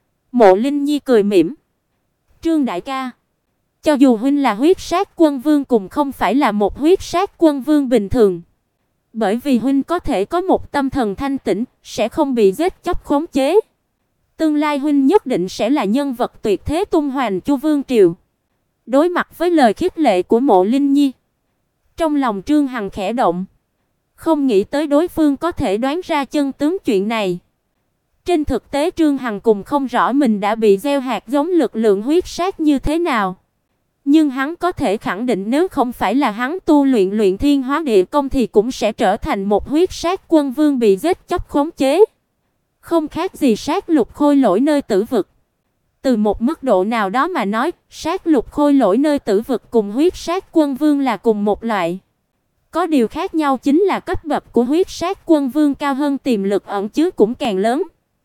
Mộ Linh Nhi cười mỉm: "Trương đại ca, cho dù huynh là huyết sát quân vương cũng không phải là một huyết sát quân vương bình thường. Bởi vì huynh có thể có một tâm thần thanh tĩnh, sẽ không bị giết chóc khống chế. Tương lai huynh nhất định sẽ là nhân vật tuyệt thế tung hoành Chu Vương triều." Đối mặt với lời khích lệ của Mộ Linh Nhi, trong lòng Trương Hằng khẽ động, không nghĩ tới đối phương có thể đoán ra chân tướng chuyện này. Trên thực tế Trương Hằng cùng không rõ mình đã bị gieo hạt giống lực lượng huyết sát như thế nào, nhưng hắn có thể khẳng định nếu không phải là hắn tu luyện luyện thiên hóa địa công thì cũng sẽ trở thành một huyết sát quân vương bị giết chóc khống chế, không khác gì sát lục khôi lỗi nơi tử vực. Từ một mức độ nào đó mà nói, sát lục khôi lỗi nơi tử vực cùng huyết sát quân vương là cùng một loại. Có điều khác nhau chính là cấp bậc của huyết sát quân vương cao hơn, tiềm lực ẩn chứa cũng càng lớn.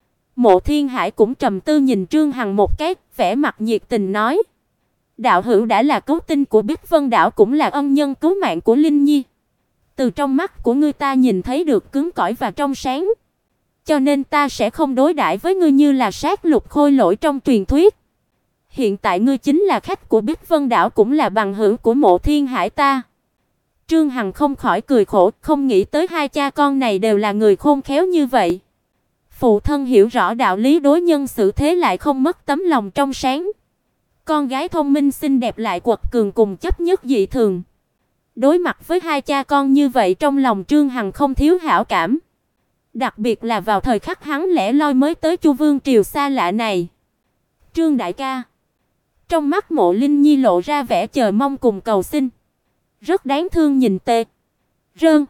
Mộ Thiên Hải cũng trầm tư nhìn Trương Hằng một cái, vẻ mặt nhiệt tình nói: "Đạo hữu đã là cứu tinh của Bích Vân đảo, cũng là ân nhân cứu mạng của Linh Nhi. Từ trong mắt của ngươi ta nhìn thấy được cứng cỏi và trong sáng. Cho nên ta sẽ không đối đãi với ngươi như là sát lục khôi lỗi trong truyền thuyết. Hiện tại ngươi chính là khách của Bích Vân đảo, cũng là bằng hữu của Mộ Thiên Hải ta." Trương Hằng không khỏi cười khổ, không nghĩ tới hai cha con này đều là người khôn khéo như vậy. Phụ thân hiểu rõ đạo lý đối nhân xử thế lại không mất tấm lòng trong sáng. Con gái thông minh xinh đẹp lại quật cường cùng chấp nhất dị thường. Đối mặt với hai cha con như vậy, trong lòng Trương Hằng không thiếu hảo cảm. Đặc biệt là vào thời khắc hắn lẻ loi mới tới Chu Vương triều xa lạ này. "Trương đại ca." Trong mắt Mộ Linh Nhi lộ ra vẻ chờ mong cùng cầu xin. Rất đáng thương nhìn Tê Rơn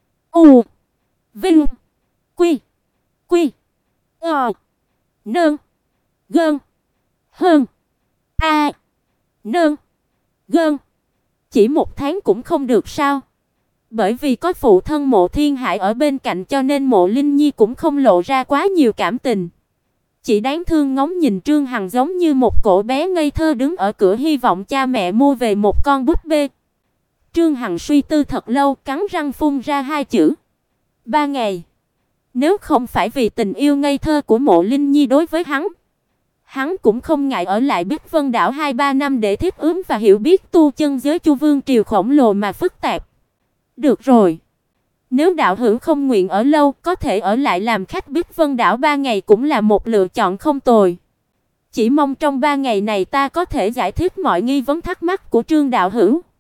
U Vinh Quy Quy Nơn Gơn Hơn A Nơn Gơn. Chỉ 1 tháng cũng không được sao? Bởi vì có phụ thân Mộ Thiên Hải ở bên cạnh cho nên Mộ Linh Nhi cũng không lộ ra quá nhiều cảm tình. Chỉ đáng thương ngóng nhìn Trương Hằng giống như một cỗ bé ngây thơ đứng ở cửa hy vọng cha mẹ mua về một con búp bê. Trương Hằng suy tư thật lâu, cắn răng phun ra 2 chữ: 3 ngày. Nếu không phải vì tình yêu ngây thơ của Mộ Linh Nhi đối với hắn cũng không ngại ở lại Bích Vân đảo 2-3 năm để thích ứng và hiểu biết tu chân giới Chu Vương triều khổng lồ mà phức tạp. Được rồi, nếu đạo hữu không nguyện ở lâu, có thể ở lại làm khách Bích Vân đảo 3 ngày cũng là một lựa chọn không tồi. Chỉ mong trong 3 ngày này ta có thể giải thích mọi nghi vấn thắc mắc của Trương đạo hữu.